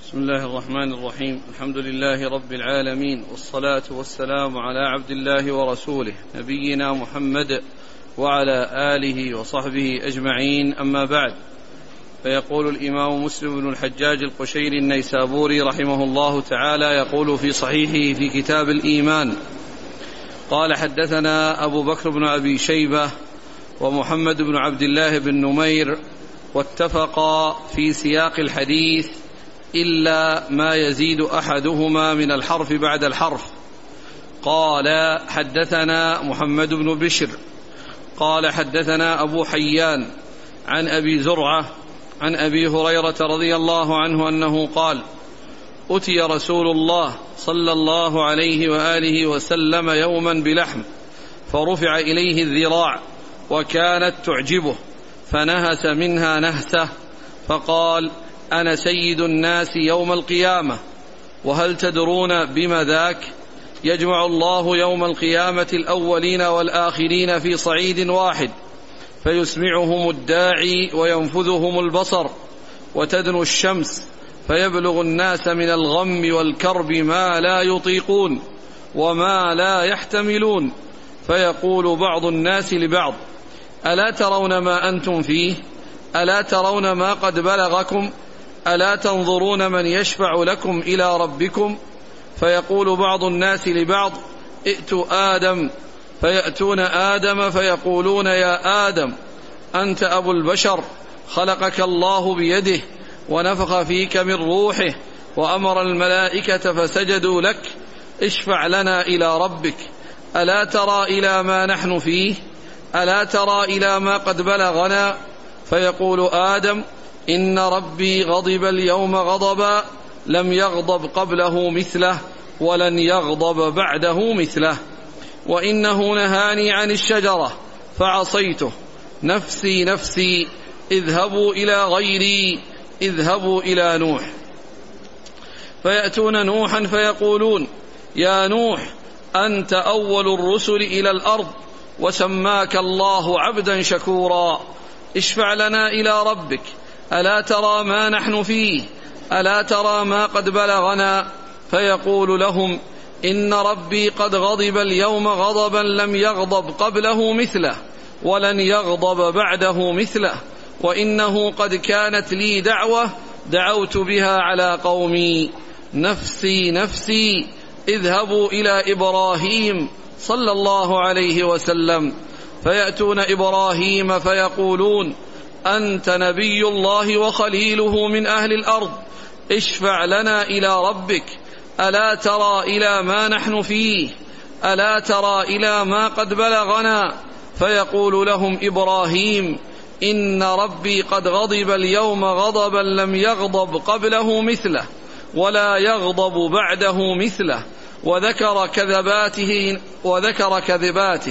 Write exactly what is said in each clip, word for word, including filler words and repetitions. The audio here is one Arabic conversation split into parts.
بسم الله الرحمن الرحيم. الحمد لله رب العالمين، والصلاة والسلام على عبد الله ورسوله نبينا محمد وعلى آله وصحبه أجمعين، أما بعد. فيقول الإمام مسلم بن الحجاج القشيري النيسابوري رحمه الله تعالى يقول في صحيحه في كتاب الإيمان: قال: حدثنا أبو بكر بن أبي شيبة ومحمد بن عبد الله بن نمير، واتفقا في سياق الحديث إلا ما يزيد أحدهما من الحرف بعد الحرف. قال: حدثنا محمد بن بشر قال: حدثنا أبو حيان عن أبي زرعة عن أبي هريرة رضي الله عنه أنه قال: أتي رسول الله صلى الله عليه وآله وسلم يوما بلحم، فرفع إليه الذراع وكانت تعجبه، فنهس منها نهسة، فقال: أنا سيد الناس يوم القيامة، وهل تدرون بما ذاك؟ يجمع الله يوم القيامة الأولين والآخرين في صعيد واحد، فيسمعهم الداعي وينفذهم البصر، وتدنو الشمس، فيبلغ الناس من الغم والكرب ما لا يطيقون وما لا يحتملون، فيقول بعض الناس لبعض: ألا ترون ما أنتم فيه؟ ألا ترون ما قد بلغكم؟ ألا تنظرون من يشفع لكم إلى ربكم؟ فيقول بعض الناس لبعض: ائتوا آدم، فيأتون آدم فيقولون: يا آدم، أنت أبو البشر، خلقك الله بيده ونفخ فيك من روحه وأمر الملائكة فسجدوا لك، اشفع لنا إلى ربك، ألا ترى إلى ما نحن فيه؟ ألا ترى إلى ما قد بلغنا؟ فيقول آدم: إن ربي غضب اليوم غضبا لم يغضب قبله مثله ولن يغضب بعده مثله، وإنه نهاني عن الشجرة فعصيته، نفسي نفسي، اذهبوا إلى غيري، اذهبوا إلى نوح. فيأتون نوحا فيقولون: يا نوح، أنت أول الرسل إلى الأرض، وسماك الله عبدا شكورا، اشفع لنا إلى ربك، ألا ترى ما نحن فيه؟ ألا ترى ما قد بلغنا؟ فيقول لهم: إن ربي قد غضب اليوم غضبا لم يغضب قبله مثله ولن يغضب بعده مثله، وإنه قد كانت لي دعوة دعوت بها على قومي، نفسي نفسي، اذهبوا إلى إبراهيم صلى الله عليه وسلم. فيأتون إبراهيم فيقولون: أنت نبي الله وخليله من أهل الأرض، اشفع لنا إلى ربك، ألا ترى إلى ما نحن فيه؟ ألا ترى إلى ما قد بلغنا؟ فيقول لهم إبراهيم: إن ربي قد غضب اليوم غضبا لم يغضب قبله مثله ولا يغضب بعده مثله، وذكر كذباته وذكر كذباته،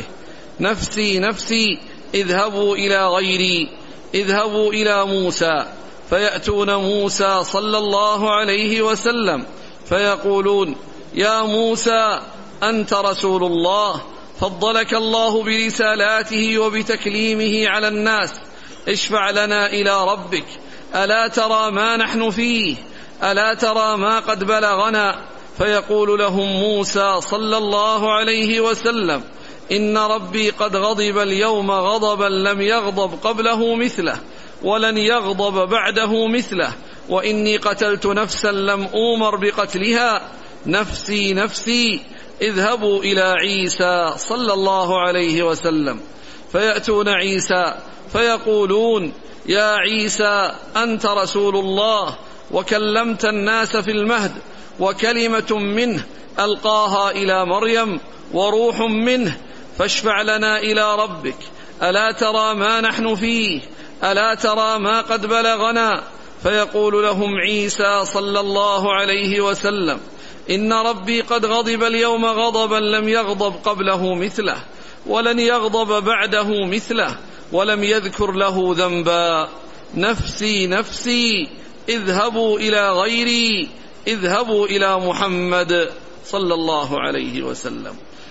نفسي نفسي، اذهبوا إلى غيري، اذهبوا إلى موسى. فيأتون موسى صلى الله عليه وسلم فيقولون: يا موسى، أنت رسول الله، فضلك الله برسالاته وبتكليمه على الناس، اشفع لنا إلى ربك، ألا ترى ما نحن فيه؟ ألا ترى ما قد بلغنا؟ فيقول لهم موسى صلى الله عليه وسلم: إن ربي قد غضب اليوم غضبا لم يغضب قبله مثله ولن يغضب بعده مثله، وإني قتلت نفسا لم أومر بقتلها، نفسي نفسي، اذهبوا إلى عيسى صلى الله عليه وسلم. فيأتون عيسى فيقولون: يا عيسى، أنت رسول الله، وكلمت الناس في المهد، وكلمة منه ألقاها إلى مريم، وروح منه، فاشفع لنا إلى ربك، ألا ترى ما نحن فيه؟ ألا ترى ما قد بلغنا؟ فيقول لهم عيسى صلى الله عليه وسلم: إن ربي قد غضب اليوم غضبا لم يغضب قبله مثله ولن يغضب بعده مثله، ولم يذكر له ذنبا، نفسي نفسي، اذهبوا إلى غيري، اذهبوا إلى محمد صلى الله عليه وسلم.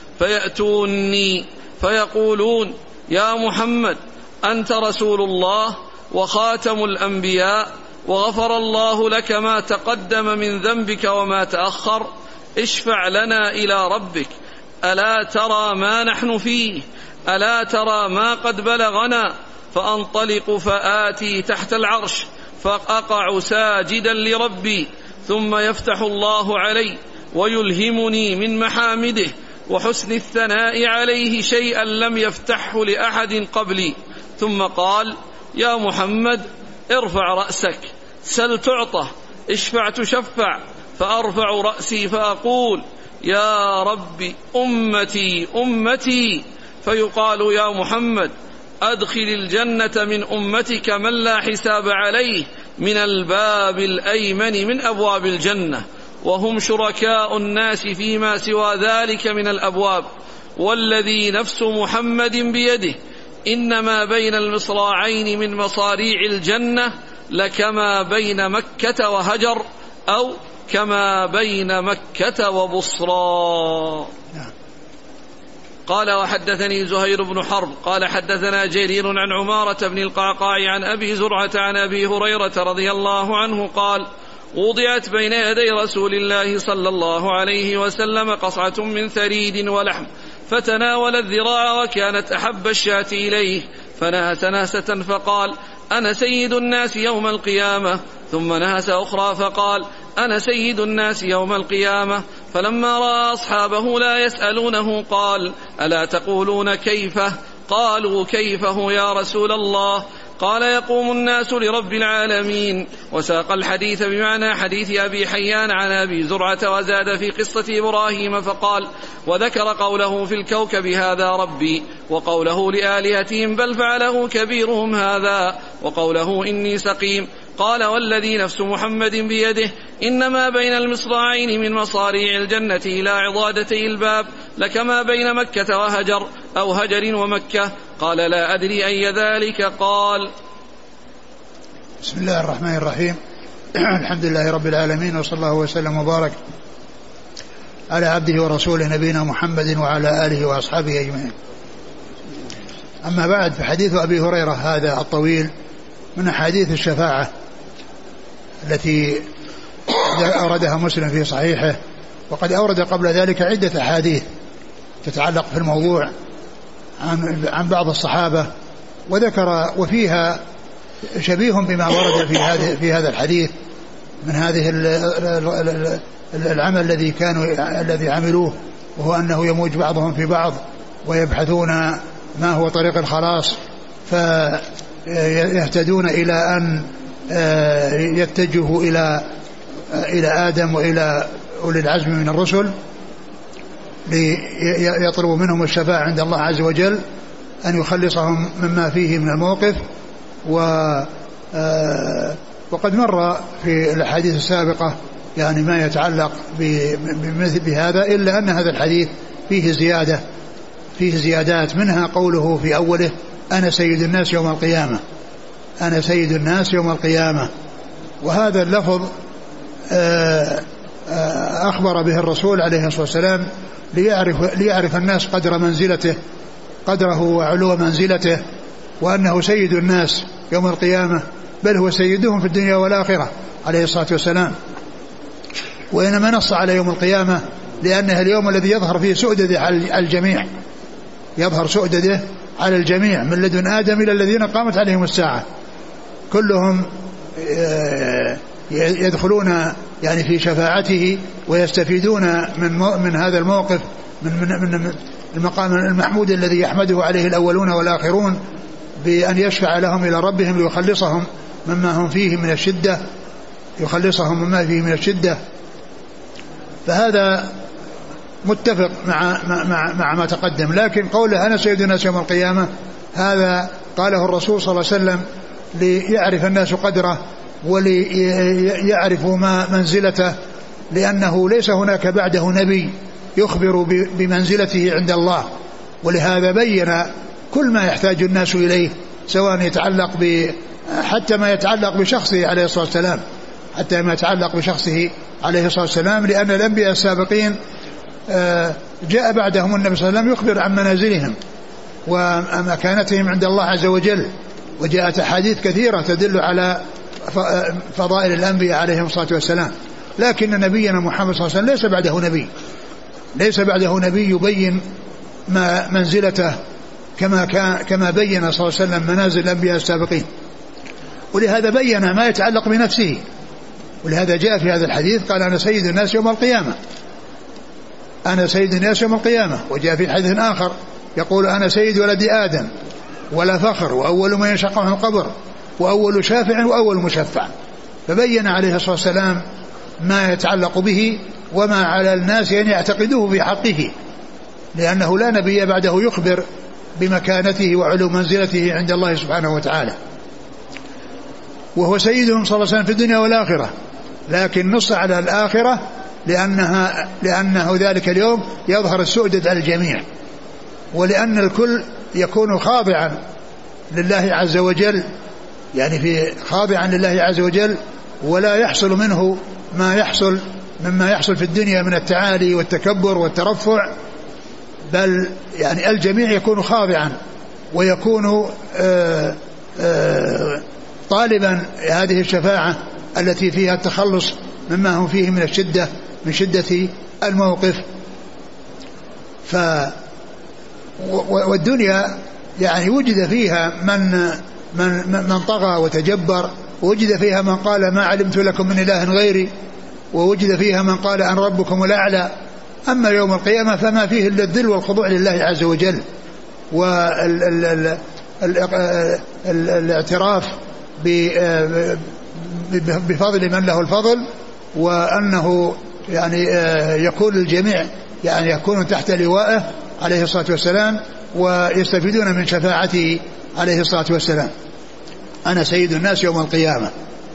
فيأتوني فيقولون: يا محمد، أنت رسول الله وخاتم الأنبياء، وغفر الله لك ما تقدم من ذنبك وما تأخر، اشفع لنا إلى ربك، ألا ترى ما نحن فيه، ألا ترى ما قد بلغنا، فأنطلق فآتي تحت العرش فأقع ساجدا لربي، ثم يفتح الله علي ويلهمني من محامده وحسن الثناء عليه شيئا لم يفتحه لأحد قبلي، ثم قال: يا محمد ارفع رأسك، سل تعطى، اشفع تشفع. فأرفع رأسي فأقول: يا رب أمتي أمتي، فيقال: يا محمد أدخل الجنة من أمتك من لا حساب عليه من الباب الأيمن من أبواب الجنة، وهم شركاء الناس فيما سوى ذلك من الأبواب، والذي نفس محمد بيده إنما بين المصراعين من مصاريع الجنة لكما بين مكة وهجر، أو كما بين مكة وبصرى. قال: وحدثني زهير بن حرب قال حدثنا جرير عن عمارة بن القعقاع عن أبي زرعة عن أبي هريرة رضي الله عنه قال: وضعت بين يدي رسول الله صلى الله عليه وسلم قصعة من ثريد ولحم، فتناول الذراع وكانت أحب الشاة إليه، فنهس نهسة فقال: أنا سيد الناس يوم القيامة، ثم نهس أخرى فقال: أنا سيد الناس يوم القيامة. فلما رأى أصحابه لا يسألونه قال: ألا تقولون كيفه؟ قالوا: كيفه يا رسول الله؟ قال: يقوم الناس لرب العالمين. وساق الحديث بمعنى حديث أبي حيان عن أبي زرعة، وزاد في قصة إبراهيم فقال: وذكر قوله في الكوكب هذا ربي، وقوله لآلهتهم بل فعله كبيرهم هذا، وقوله إني سقيم. قال: والذي نفس محمد بيده إنما بين المصراعين من مصاريع الجنة إلى عضادتي الباب لكما بين مكة وهجر، أو هجر ومكة. قال: لا أدري أي ذلك قال. بسم الله الرحمن الرحيم. الحمد لله رب العالمين، وصلى الله وسلم وبارك على عبده ورسوله نبينا محمد وعلى آله وأصحابه أجمعين. أما بعد، فحديث أبي هريرة هذا الطويل من أحاديث الشفاعة التي أوردها مسلم في صحيحه، وقد أورد قبل ذلك عدة أحاديث تتعلق في الموضوع عن بعض الصحابة، وذكر وفيها شبيه بما ورد في هذا في هذا الحديث من هذه العمل الذي كانوا الذي عملوه، وهو أنه يموج بعضهم في بعض ويبحثون ما هو طريق الخلاص، فيهتدون إلى أن يتجهوا إلى إلى آدم وإلى أولي العزم من الرسل ليطلبوا منهم الشفاعة عند الله عز وجل أن يخلصهم مما فيه من الموقف. و وقد مر في الحديث السابقة يعني ما يتعلق بمثل بهذا، إلا أن هذا الحديث فيه زيادة فيه زيادات، منها قوله في أوله: أنا سيد الناس يوم القيامة، أنا سيد الناس يوم القيامة. وهذا اللفظ أخبر به الرسول عليه الصلاة والسلام ليعرف, ليعرف الناس قدر منزلته قدره وعلو منزلته، وأنه سيد الناس يوم القيامة، بل هو سيدهم في الدنيا والآخرة عليه الصلاة والسلام. وإنما نص على يوم القيامة لأنه اليوم الذي يظهر فيه سؤدده على الجميع، يظهر سؤدده على الجميع من لدن آدم إلى الذين قامت عليهم الساعة، كلهم يدخلون يعني في شفاعته ويستفيدون من من هذا الموقف، من من من المقام المحمود الذي يحمده عليه الأولون والآخرون، بأن يشفع لهم إلى ربهم ليخلصهم مما هم فيه من الشدة يخلصهم مما فيه من الشدة. فهذا متفق مع مع مع ما تقدم. لكن قوله أنا سيد الناس يوم القيامة هذا قاله الرسول صلى الله عليه وسلم ليعرف الناس قدره وليعرفوا ما منزلته، لأنه ليس هناك بعده نبي يخبر بمنزلته عند الله، ولهذا بين كل ما يحتاج الناس إليه، سواء يتعلق ب حتى ما يتعلق بشخصه عليه الصلاة والسلام حتى ما يتعلق بشخصه عليه الصلاة والسلام لأن الأنبياء السابقين جاء بعدهم النبي صلى الله عليه وسلم يخبر عن منازلهم ومكانتهم عند الله عز وجل، وجاءت أحاديث كثيرة تدل على فضائل الأنبياء عليهم الصلاة والسلام. لكن نبينا محمد صلى الله عليه وسلم ليس بعده نبي ليس بعده نبي يبين ما منزلته كما كان كما بين صلى الله عليه وسلم منازل الأنبياء السابقين، ولهذا بين ما يتعلق بنفسه، ولهذا جاء في هذا الحديث قال أنا سيد الناس يوم القيامة أنا سيد الناس يوم القيامة. وجاء في حديث آخر يقول أنا سيد ولد آدم ولا فخر وأول من ينشق عنه القبر وأول شافع وأول مشفع. فبين عليه الصلاة والسلام ما يتعلق به وما على الناس أن يعتقدوه في حقه، لأنه لا نبي بعده يخبر بمكانته وعلو منزلته عند الله سبحانه وتعالى، وهو سيدهم صلى الله عليه وسلم في الدنيا والآخرة. لكن نص على الآخرة لأنها لأنه ذلك اليوم يظهر السؤدد على الجميع، ولأن الكل يكون خاضعا لله عز وجل، يعني في خاضعا لله عز وجل، ولا يحصل منه ما يحصل مما يحصل في الدنيا من التعالي والتكبر والترفع، بل يعني الجميع يكون خاضعا ويكون آآ آآ طالبا هذه الشفاعة التي فيها التخلص مما هم فيه من الشدة من شدة الموقف. ف والدنيا يعني وجد فيها من من من طغى وتجبر، ووجد فيها من قال ما علمت لكم من إله غيري، ووجد فيها من قال أن ربكم الأعلى. أما يوم القيامة فما فيه إلا الذل والخضوع لله عز وجل، والاعتراف بفضل من له الفضل، وأنه يعني يكون الجميع يعني يكون تحت لوائه عليه الصلاة والسلام ويستفيدون من شفاعته عليه الصلاة والسلام. أنا سيد الناس يوم القيامة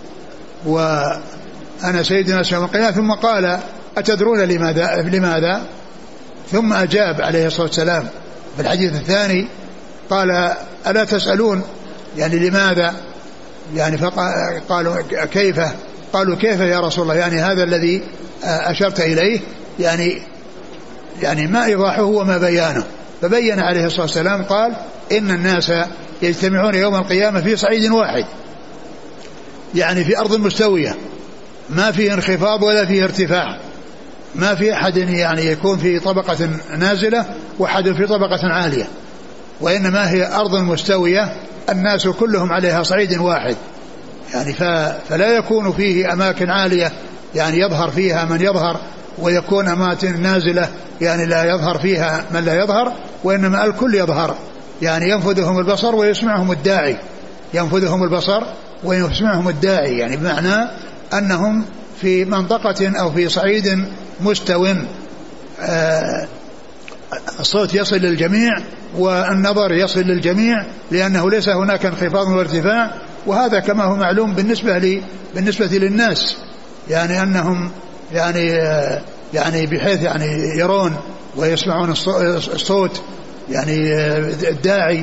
وأنا سيد الناس يوم القيامة. ثم قال أتدرون لماذا, لماذا؟ ثم أجاب عليه الصلاة والسلام في الحديث الثاني قال ألا تسألون يعني لماذا؟ يعني فقالوا كيف؟ قالوا كيف يا رسول الله؟ يعني هذا الذي أشرت إليه يعني يعني ما إيضاحه وما بيانه. فبين عليه الصلاة والسلام قال إن الناس يجتمعون يوم القيامة في صعيد واحد، يعني في أرض مستوية ما فيه انخفاض ولا فيه ارتفاع، ما في أحد يعني يكون في طبقة نازلة وأحد في طبقة عالية، وإنما هي أرض مستوية الناس كلهم عليها صعيد واحد، يعني فلا يكون فيه أماكن عالية يعني يظهر فيها من يظهر، ويكون أماكن نازلة يعني لا يظهر فيها من لا يظهر، وإنما الكل يظهر، يعني ينفذهم البصر ويسمعهم الداعي ينفذهم البصر ويسمعهم الداعي يعني بمعنى أنهم في منطقة أو في صعيد مستو، آه الصوت يصل للجميع والنظر يصل للجميع، لأنه ليس هناك انخفاض وارتفاع. وهذا كما هو معلوم بالنسبة لي بالنسبة للناس، يعني أنهم يعني يعني بحيث يعني يرون ويسمعون الصوت يعني الداعي،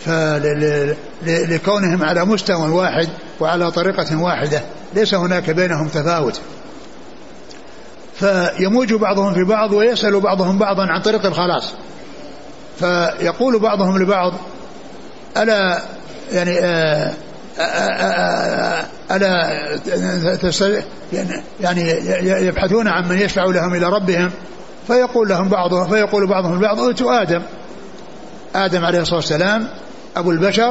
فلكونهم على مستوى واحد وعلى طريقة واحدة ليس هناك بينهم تفاوت، فيموج بعضهم في بعض ويسأل بعضهم بعضا عن طريق الخلاص. فيقول بعضهم لبعض ألا يعني ألا يعني يبحثون عن من يشفع لهم إلى ربهم، فيقول لهم بعضهم فيقول بعضهم البعض أوتوا آدم آدم عليه الصلاة والسلام أبو البشر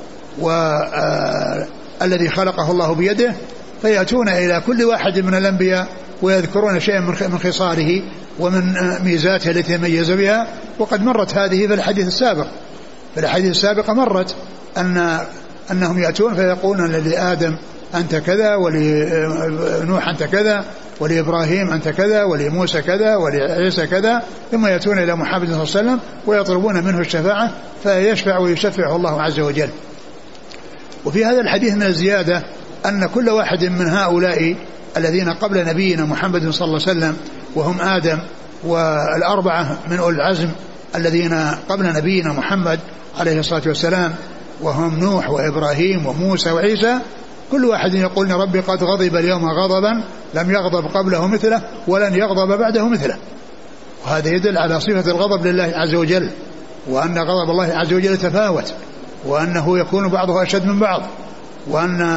والذي خلقه الله بيده، فيأتون إلى كل واحد من الأنبياء ويذكرون شيئا من خصاله ومن ميزاته التي يميز بها. وقد مرت هذه في الحديث السابق في الحديث السابق مرت أن أنهم يأتون فيقولون لآدم أنت كذا، ولنوح أنت كذا، ولإبراهيم أنت كذا، ولموسى كذا، ولعيسى كذا، ثم يأتون إلى محمد صلى الله عليه وسلم ويطلبون منه الشفاعة فيشفع ويشفعه الله عز وجل. وفي هذا الحديث من الزيادة أن كل واحد من هؤلاء الذين قبل نبينا محمد صلى الله عليه وسلم وهم آدم والأربعة من أولي العزم الذين قبل نبينا محمد عليه الصلاة والسلام وهم نوح وإبراهيم وموسى وعيسى، كل واحد يقول ربي قد غضب اليوم غضبا لم يغضب قبله مثله ولن يغضب بعده مثله. وهذا يدل على صفة الغضب لله عز وجل، وأن غضب الله عز وجل تفاوت، وأنه يكون بعضه أشد من بعض، وأن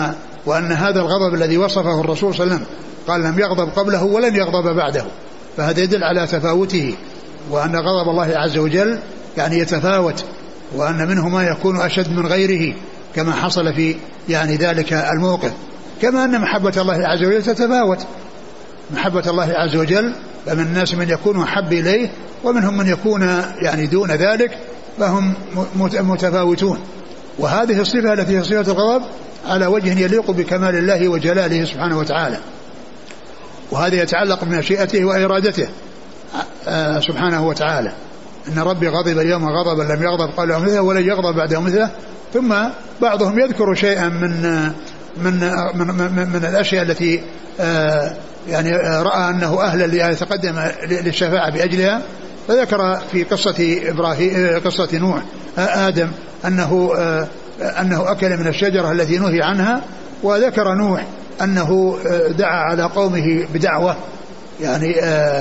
وأن هذا الغضب الذي وصفه الرسول صلى الله عليه وسلم قال لم يغضب قبله ولن يغضب بعده، فهذا يدل على تفاوته، وأن غضب الله عز وجل يعني يتفاوت، وأن منه ما يكون أشد من غيره كما حصل في يعني ذلك الموقف. كما أن محبة الله عز وجل تتفاوت، محبة الله عز وجل فمن الناس من يكون أحب إليه ومنهم من يكون يعني دون ذلك، فهم متفاوتون. وهذه الصفة التي هي صفة الغضب على وجه يليق بكمال الله وجلاله سبحانه وتعالى، وهذا يتعلق بمشيئته وإرادته سبحانه وتعالى. إن ربي غضب اليوم غضبا لم يغضب قبله مثله ولن يغضب بعده مثله. ثم بعضهم يذكر شيئا من من من, من, من الأشياء التي يعني رأى أنه أهل يتقدم للشفاعة بأجلها، فذكر في قصة إبراهيم قصة نوح آدم أنه أنه أكل من الشجرة التي نهي عنها، وذكر نوح أنه دعا على قومه بدعوة يعني.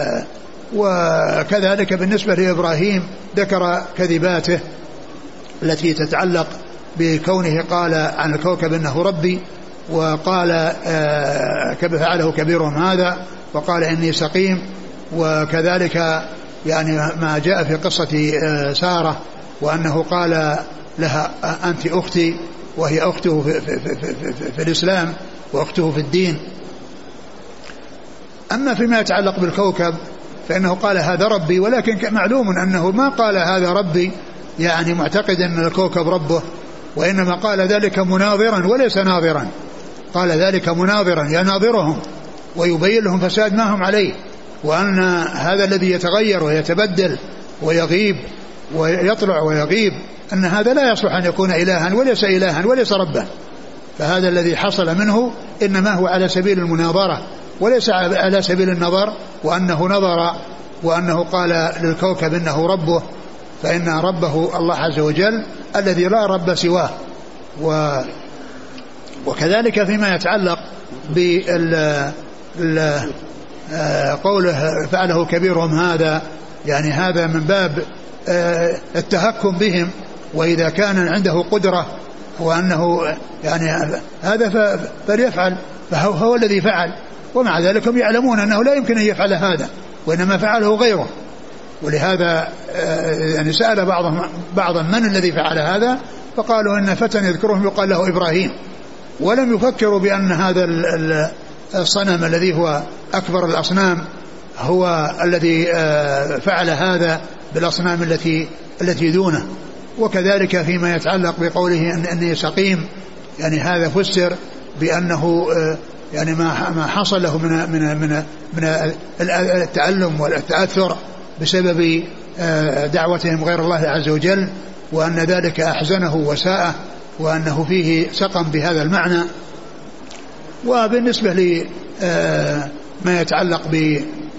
وكذلك بالنسبة لإبراهيم ذكر كذباته التي تتعلق بكونه قال عن الكوكب إنه ربي، وقال كيف فعله كبيرهم هذا، وقال إني سقيم. وكذلك يعني ما جاء في قصة سارة وأنه قال لها أنت أختي وهي أخته في, في, في, في, في الإسلام وأخته في الدين. أما فيما يتعلق بالكوكب فإنه قال هذا ربي، ولكن معلوم أنه ما قال هذا ربي يعني معتقد أن الكوكب ربه، وإنما قال ذلك مناظرا وليس ناظرا، قال ذلك مناظرا يناظرهم ويبين لهم فساد ما هم عليه، وأن هذا الذي يتغير ويتبدل ويغيب ويطلع ويغيب أن هذا لا يصلح أن يكون إلها وليس إلها وليس ربا. فهذا الذي حصل منه إنما هو على سبيل المناظرة وليس على سبيل النظر، وأنه نظر وأنه قال للكوكب إنه ربه، فإن ربه الله عز وجل الذي لا رب سواه. و وكذلك فيما يتعلق بقوله فعله كبيرهم هذا، يعني هذا من باب التهكم بهم، وإذا كان عنده قدرة وأنه يعني هذا فليفعل، فهو هو الذي فعل، ومع ذلك هم يعلمون أنه لا يمكن أن يفعل هذا وإنما فعله غيره. ولهذا يعني سأل بعضهم بعضا من الذي فعل هذا، فقالوا إن فتى يذكرهم يقال له إبراهيم، ولم يفكروا بأن هذا الصنم الذي هو أكبر الأصنام هو الذي فعل هذا بالأصنام التي التي دونه. وكذلك فيما يتعلق بقوله أن أني سقيم، يعني هذا فسر بأنه يعني ما ما حصل له من من من من التألم والتأثر بسبب دعوتهم غير الله عز وجل، وأن ذلك أحزنه وساءه، وأنه فيه سقم بهذا المعنى. وبالنسبة لما يتعلق ب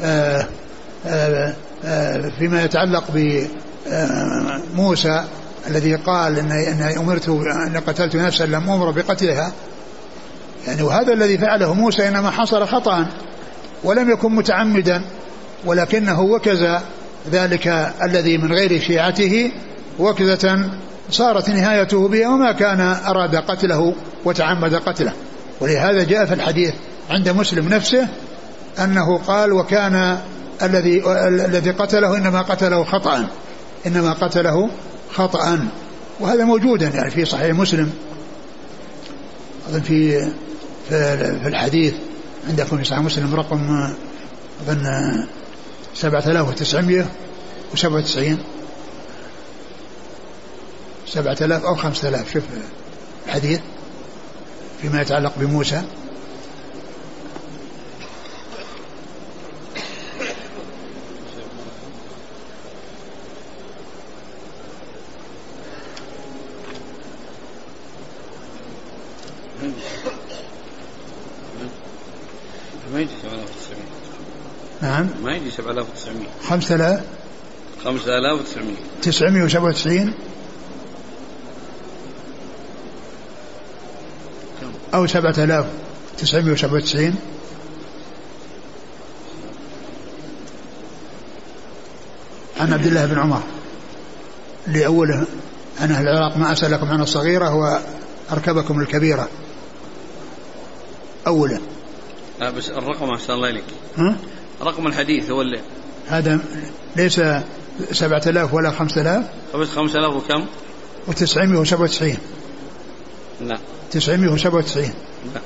فيما يتعلق بموسى الذي قال إن أمرت أن قتلت نفسا لم أمر بقتلها، يعني وهذا الذي فعله موسى إنما حصل خطأ ولم يكن متعمدا، ولكنه وكز ذلك الذي من غير شيعته وكزة صارت نهايته به، وما كان أراد قتله وتعمد قتله. ولهذا جاء في الحديث عند مسلم نفسه أنه قال وكان الذي الذي قتله إنما قتله خطأ إنما قتله خطأ وهذا موجودا يعني في صحيح مسلم أظن في في الحديث عندكم في صحيح مسلم رقم أظن سبعة آلاف وتسعمائة وسبعة وتسعين سبعة آلاف أو خمسة آلاف. شوف الحديث فيما يتعلق بموسى. ما يجي سبعة آلاف وتسعمائة. نعم ما يجي سبعة آلاف وتسعمائة. خمسة آلاف خمسة آلاف وتسعمائة تسعمائة وسبعة وتسعين أو سبعة آلاف تسعمائة وسبعة وتسعين. عن عبد الله بن عمر لأوله عن أهل العراق ما أسألكم عن الصغيرة وأركبكم الكبيرة. أوله. لا بس الرقم أحسن الله إليك. ها؟ رقم الحديث هو اللي هذا ليس سبعة آلاف ولا خمسة آلاف. بس خمسة آلاف وكم؟ وتسعمائة وسبعة وتسعين. لا. تسعمائة وسبعة وتسعين. لا.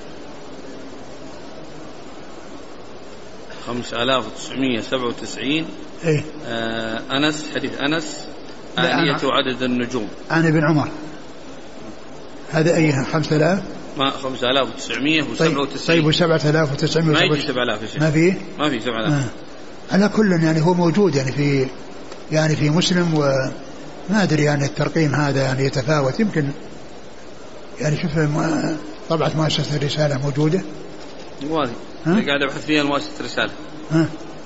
خمسة آلاف وتسعمائة وسبعة وتسعين. إيه. آه أنس، حديث أنس آنية عدد النجوم عن ابن عمر. هذا أيها خمسة آلاف. ما خمسة آلاف وتسعمائة وسبعة وتسعين. طيب وسبعة آلاف وتسعمائة ما يجي سبعة آلاف. ما فيه؟ ما في سبعة آلاف. آه. على كل يعني هو موجود يعني في يعني في مسلم، وما أدري يعني الترقيم هذا يعني يتفاوت، يمكن يعني شوف طبعة مؤسسة الرسالة موجودة. وهذه اللي قاعد أبحث فيها مؤسسة الرسالة. ها؟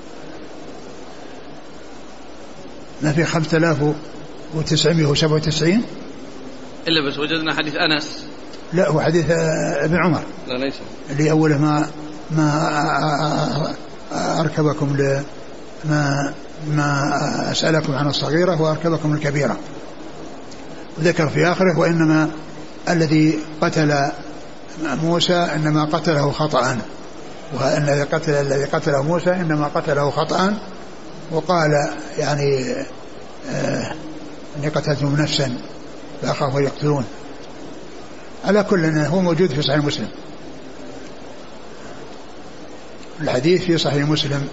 ما في خمسة آلاف وتسعمائة وسبعة وتسعين إلا بس وجدنا حديث أنس. لا هو حديث ابن عمر. لا ليس. اللي أوله ما ما أركبكم ل ما ما أسألكم عن الصغيرة وأركبكم الكبيرة، وذكر في آخره وإنما الذي قتل موسى إنما قتله خطأ، وأن الذي قتل الذي قتله موسى إنما قتله خطأ، وقال يعني آه أني قتلتم نفسا فأخافوا يقتلون. على كل هو موجود في صحيح مسلم، الحديث في صحيح مسلم.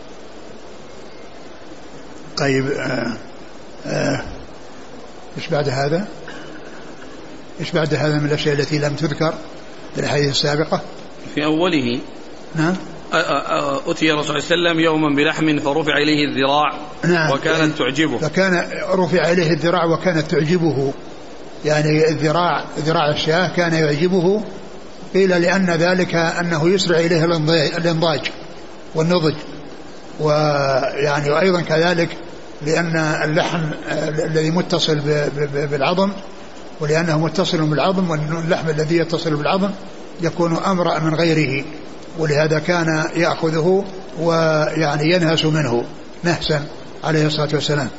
طيب آه آه إيش بعد هذا؟ إيش بعد هذا من الأشياء التي لم تذكر في الحديث السابقة؟ في أوله نعم أتي الرسول صلى الله عليه وسلم يوما بلحم فرفع إليه الذراع. نعم. وكانت تعجبه. فكان رفع إليه الذراع وكانت تعجبه، يعني الذراع ذراع الشاة كان يعجبه. قيل لأن ذلك أنه يسرع إليه الانضاج والنضج، ويعني وأيضا كذلك لأن اللحم الذي متصل بالعظم، ولأنه متصل بالعظم، واللحم الذي يتصل بالعظم يكون أمرأ من غيره، ولهذا كان يأخذه ويعني ينهس منه نهسا عليه الصلاة والسلام.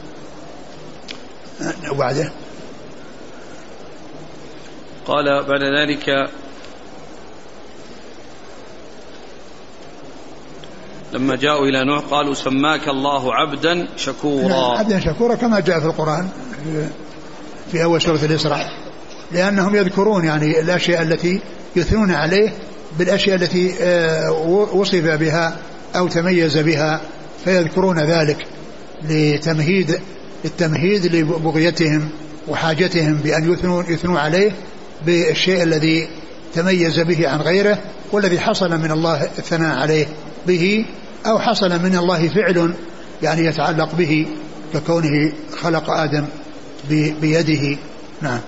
وبعده قال بعد ذلك لما جاءوا إلى نوح قالوا سماك الله عبدا شكورا. عبدا شكورا كما جاء في القرآن في أول سورة الإسراء، لأنهم يذكرون يعني الأشياء التي يثنون عليه بالأشياء التي وصف بها أو تميز بها، فيذكرون ذلك لتمهيد التمهيد لبغيتهم وحاجتهم بأن يثنوا, يثنوا عليه بالشيء الذي تميز به عن غيره، والذي حصل من الله الثناء عليه به، أو حصل من الله فعل يعني يتعلق به ككونه خلق آدم بيده. نعم.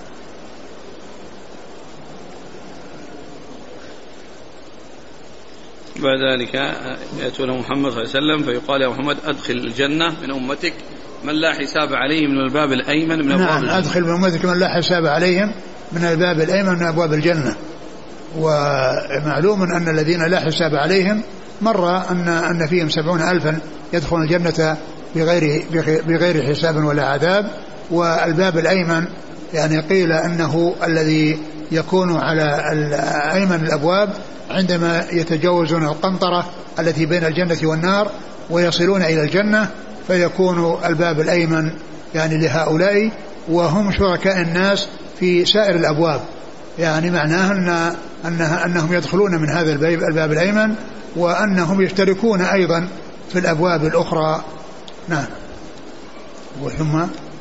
بعد ذلك يأتون محمد صلى الله عليه وسلم فيقال يا محمد أدخل الجنة من أمتك من لا حساب عليهم من الباب الأيمن من أبواب نعم الجنة. أدخل من أمتك من لا حساب عليهم من الباب الأيمن من أبواب الجنة. ومعلوم أن الذين لا حساب عليهم مرة أن أن فيهم سبعون ألفا يدخلون الجنة بغير بغير حساب ولا عذاب. والباب الأيمن يعني قيل أنه الذي يكون على أيمن الأبواب عندما يتجاوزون القنطرة التي بين الجنة والنار ويصلون إلى الجنة، فيكون الباب الأيمن يعني لهؤلاء، وهم شركاء الناس في سائر الأبواب. يعني معناه أن أنها أنهم يدخلون من هذا الباب الباب الأيمن، وأنهم يشتركون أيضا في الأبواب الأخرى. نعم. وثم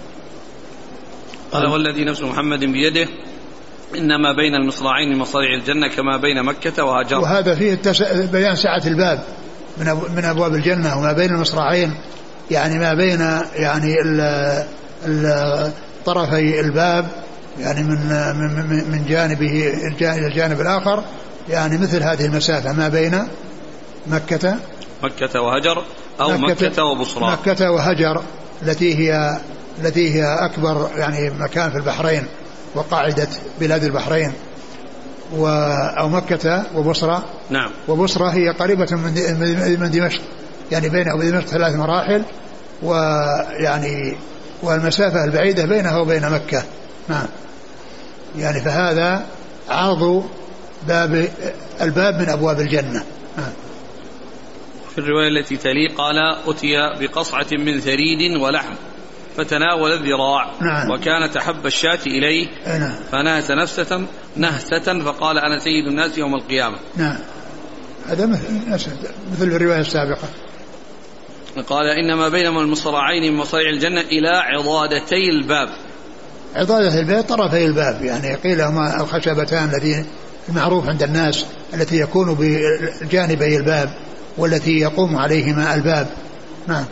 قال والذي نفس محمد بيده إنما بين المصراعين من مصاريع الجنة كما بين مكة وهاجر. وهذا فيه بيان سعة الباب من أبواب الجنة، وما بين المصراعين يعني ما بين يعني طرفي الباب يعني من من جانبه إلى الجانب الآخر، يعني مثل هذه المسافة ما بين مكة مكة وهجر أو مكة, مكة وبصرى. مكة وهجر التي هي التي هي أكبر يعني مكان في البحرين وقاعدة بلاد البحرين، و أو مكة وبصرى. نعم. وبصرى هي قريبة من من دمشق، يعني بينها وبين دمشق ثلاث مراحل، ويعني والمسافة البعيدة بينها وبين مكة. نعم. يعني فهذا عرض باب الباب من أبواب الجنة. في الرواية التي تلي قال أتي بقصعة من ثريد ولحم فتناول الذراع. نعم. وكان تحب الشاة إليه. نعم. فنهس نفسة نهسة فقال أنا سيد الناس يوم القيامة. نعم. هذا مثل, مثل الرواية السابقة. قال إنما بينما المصراعين من مصاريع الجنة إلى عضادتي الباب. عضادة الباب طرفي الباب، يعني قيل هما الخشبتان التي المعروف عند الناس التي يكون بجانبي الباب والتي يقوم عليهما الباب. نعم.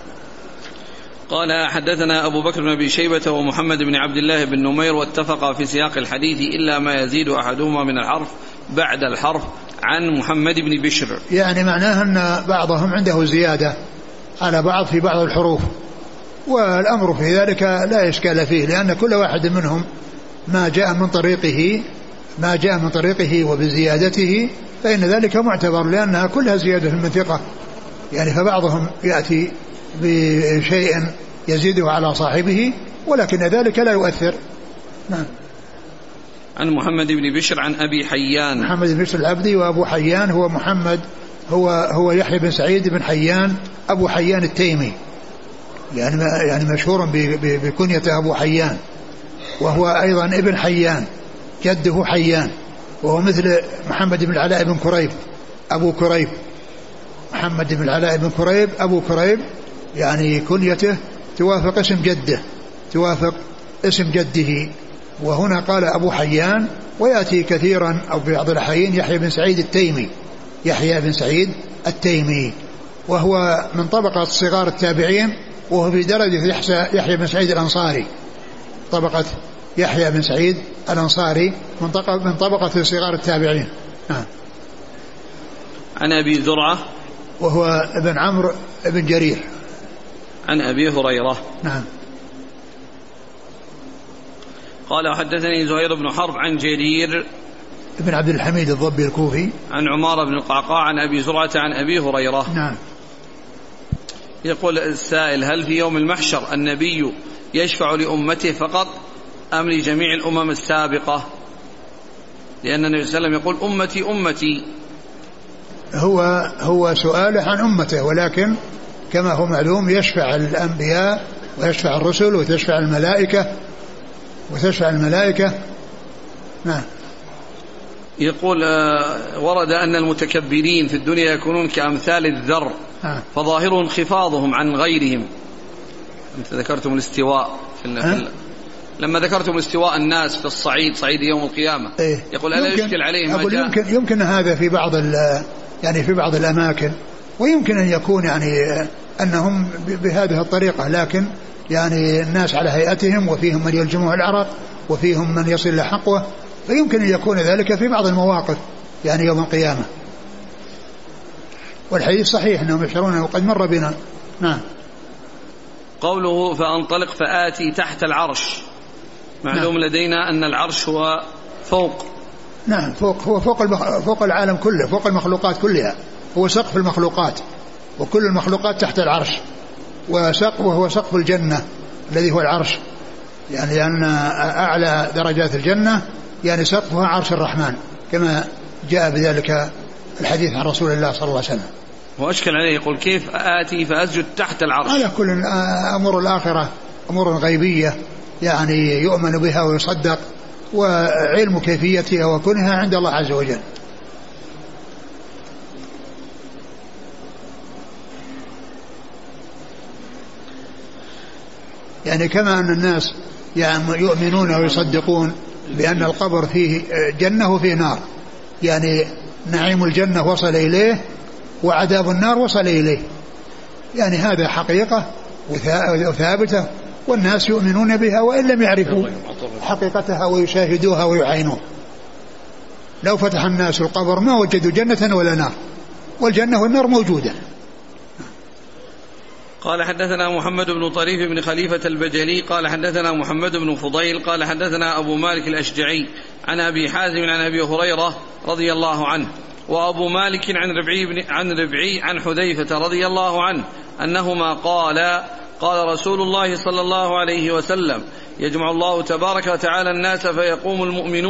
قال حدثنا أبو بكر بن أبي شيبة ومحمد بن عبد الله بن نمير واتفقا في سياق الحديث إلا ما يزيد أحدهما من الحرف بعد الحرف عن محمد بن بشر. يعني معناه أن بعضهم عنده زيادة على بعض في بعض الحروف، والأمر في ذلك لا إشكال فيه، لأن كل واحد منهم ما جاء من طريقه ما جاء من طريقه وبزيادته فإن ذلك معتبر، لأنها كلها زيادة من ثقة، يعني فبعضهم يأتي بشيء يزيده على صاحبه ولكن ذلك لا يؤثر. نعم. عن محمد بن بشر عن أبي حيان. محمد بن بشر العبدي، وأبو حيان هو محمد هو هو يحيى بن سعيد بن حيان أبو حيان التيمي، يعني يعني مشهور بكنيته أبو حيان، وهو أيضا ابن حيان جده حيان، وهو مثل محمد بن العلاء بن كريب أبو كريب. محمد بن العلاء بن كريب أبو كريب يعني كنيته توافق اسم جده توافق اسم جده. وهنا قال أبو حيان، ويأتي كثيرا أو في بعض الأحيان يحيى بن سعيد التيمي يحيى بن سعيد التيمي، وهو من طبقة صغار التابعين، وهو في درجة يحيى بن سعيد الأنصاري، طبقة يحيى بن سعيد الأنصاري من طبقة صغار التابعين. آه. عن أبي زرعة وهو ابن عمرو ابن جرير عن أبي هريرة. نعم. قال حدثني زهير بن حرب عن جرير ابن عبد الحميد الضبي الكوفي عن عمار بن القعقاع عن أبي زرعة عن أبي هريرة. نعم. يقول السائل: هل في يوم المحشر النبي يشفع لأمته فقط أم لجميع الأمم السابقة؟ لأن النبي صلى الله عليه وسلم يقول أمتي أمتي. هو هو سؤاله عن أمته، ولكن كما هو معلوم يشفع الأنبياء ويشفع الرسل وتشفع الملائكة وتشفع الملائكة. نعم. يقول ورد أن المتكبرين في الدنيا يكونون كأمثال الذر فظاهرهم انخفاضهم عن غيرهم. أنت ذكرتم الاستواء في ال... لما ذكرتم استواء الناس في الصعيد صعيد يوم القيامة. إيه؟ يقول ألا يشكل عليهم ما جاء؟ يمكن, يمكن هذا في بعض يعني في بعض الأماكن، ويمكن أن يكون يعني أنهم بهذه الطريقة، لكن يعني الناس على هيئتهم، وفيهم من يلجمه العرق وفيهم من يصل لحقوه، فيمكن أن يكون ذلك في بعض المواقف يعني يوم القيامة. والحديث صحيح أنهم يشعرون وقد مر بنا. نعم. قوله فأنطلق فآتي تحت العرش، معلوم نعم. لدينا أن العرش هو فوق. نعم، فوق هو فوق فوق العالم كله، فوق المخلوقات كلها، هو سقف المخلوقات، وكل المخلوقات تحت العرش، وسقف وهو سقف الجنة الذي هو العرش، يعني لأن أعلى درجات الجنة يعني سقفها عرش الرحمن، كما جاء بذلك الحديث عن رسول الله صلى الله عليه وسلم. وأشكل عليه يقول كيف آتي فأسجد تحت العرش؟ على كل أمور الآخرة أمور غيبية يعني يؤمن بها ويصدق، وعلم كيفيتها وكنها عند الله عز وجل. يعني كما أن الناس يعني يؤمنون ويصدقون بأن القبر فيه جنة وفيه نار، يعني نعيم الجنة وصل إليه وعذاب النار وصل إليه، يعني هذا حقيقة وثابتة، والناس يؤمنون بها وإن لم يعرفوا حقيقتها ويشاهدوها ويعينوها. لو فتح الناس القبر ما وجدوا جنة ولا نار، والجنة والنار موجودة. قال حدثنا محمد بن طريف بن خليفة البجلي قال حدثنا محمد بن فضيل قال حدثنا أبو مالك الأشجعي عن أبي حازم عن أبي هريرة رضي الله عنه، وأبو مالك عن ربعي, بن عن ربعي عن حذيفة رضي الله عنه أنهما قال قال رسول الله صلى الله عليه وسلم: يجمع الله تبارك وتعالى الناس فيقوم المؤمنون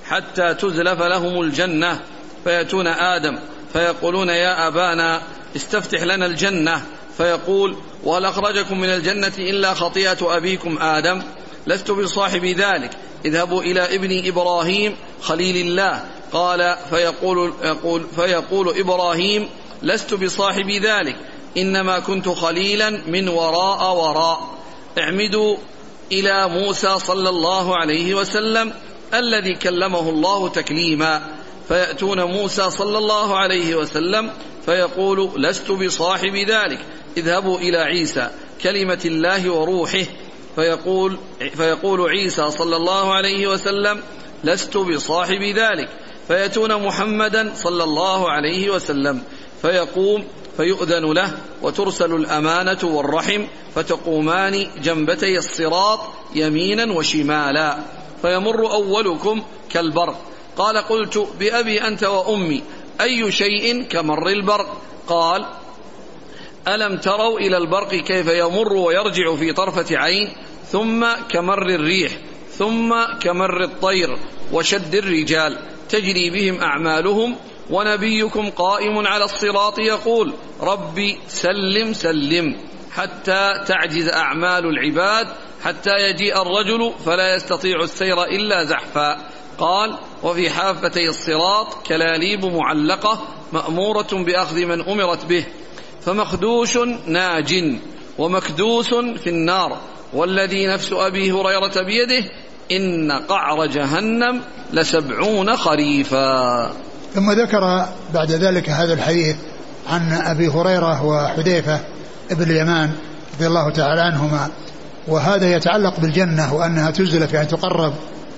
حتى تزلف لهم الجنة، فيأتون آدم فيقولون يا أبانا استفتح لنا الجنة، فيقول وهل أخرجكم من الجنة إلا خطيئة أبيكم آدم؟ لست بصاحب ذلك، اذهبوا إلى ابن إبراهيم خليل الله. قال فيقول, يقول فيقول إبراهيم لست بصاحب ذلك، إنما كنت خليلا من وراء وراء. اعمدوا إلى موسى صلى الله عليه وسلم الذي كلمه الله تكليما، فيأتون موسى صلى الله عليه وسلم فيقول لست بصاحب ذلك، اذهبوا إلى عيسى كلمة الله وروحه، فيقول, فيقول عيسى صلى الله عليه وسلم لست بصاحب ذلك. فيأتون محمدا صلى الله عليه وسلم فيقوم فيؤذن له وترسل الأمانة والرحم، فتقومان جنبتي الصراط يمينا وشمالا، فيمر أولكم كالبرق. قال قلت بأبي أنت وأمي أي شيء كمر البرق؟ قال ألم تروا إلى البرق كيف يمر ويرجع في طرفة عين، ثم كمر الريح، ثم كمر الطير وشد الرجال، تجري بهم أعمالهم، ونبيكم قائم على الصراط يقول ربي سلم سلم، حتى تعجز أعمال العباد، حتى يجيء الرجل فلا يستطيع السير إلا زحفا. قال وفي حافتي الصراط كلاليب معلقة مأمورة بأخذ من أمرت به، فمخدوش ناج ومكدوس في النار، والذي نفس أبي هريرة بيده إن قعر جهنم لسبعون خريفا. ثم ذكر بعد ذلك هذا الحديث عن أبي هريرة وحذيفة ابن اليمان رضي الله تعالى عنهما، وهذا يتعلق بالجنة وأنها تزلف يعني تقرب،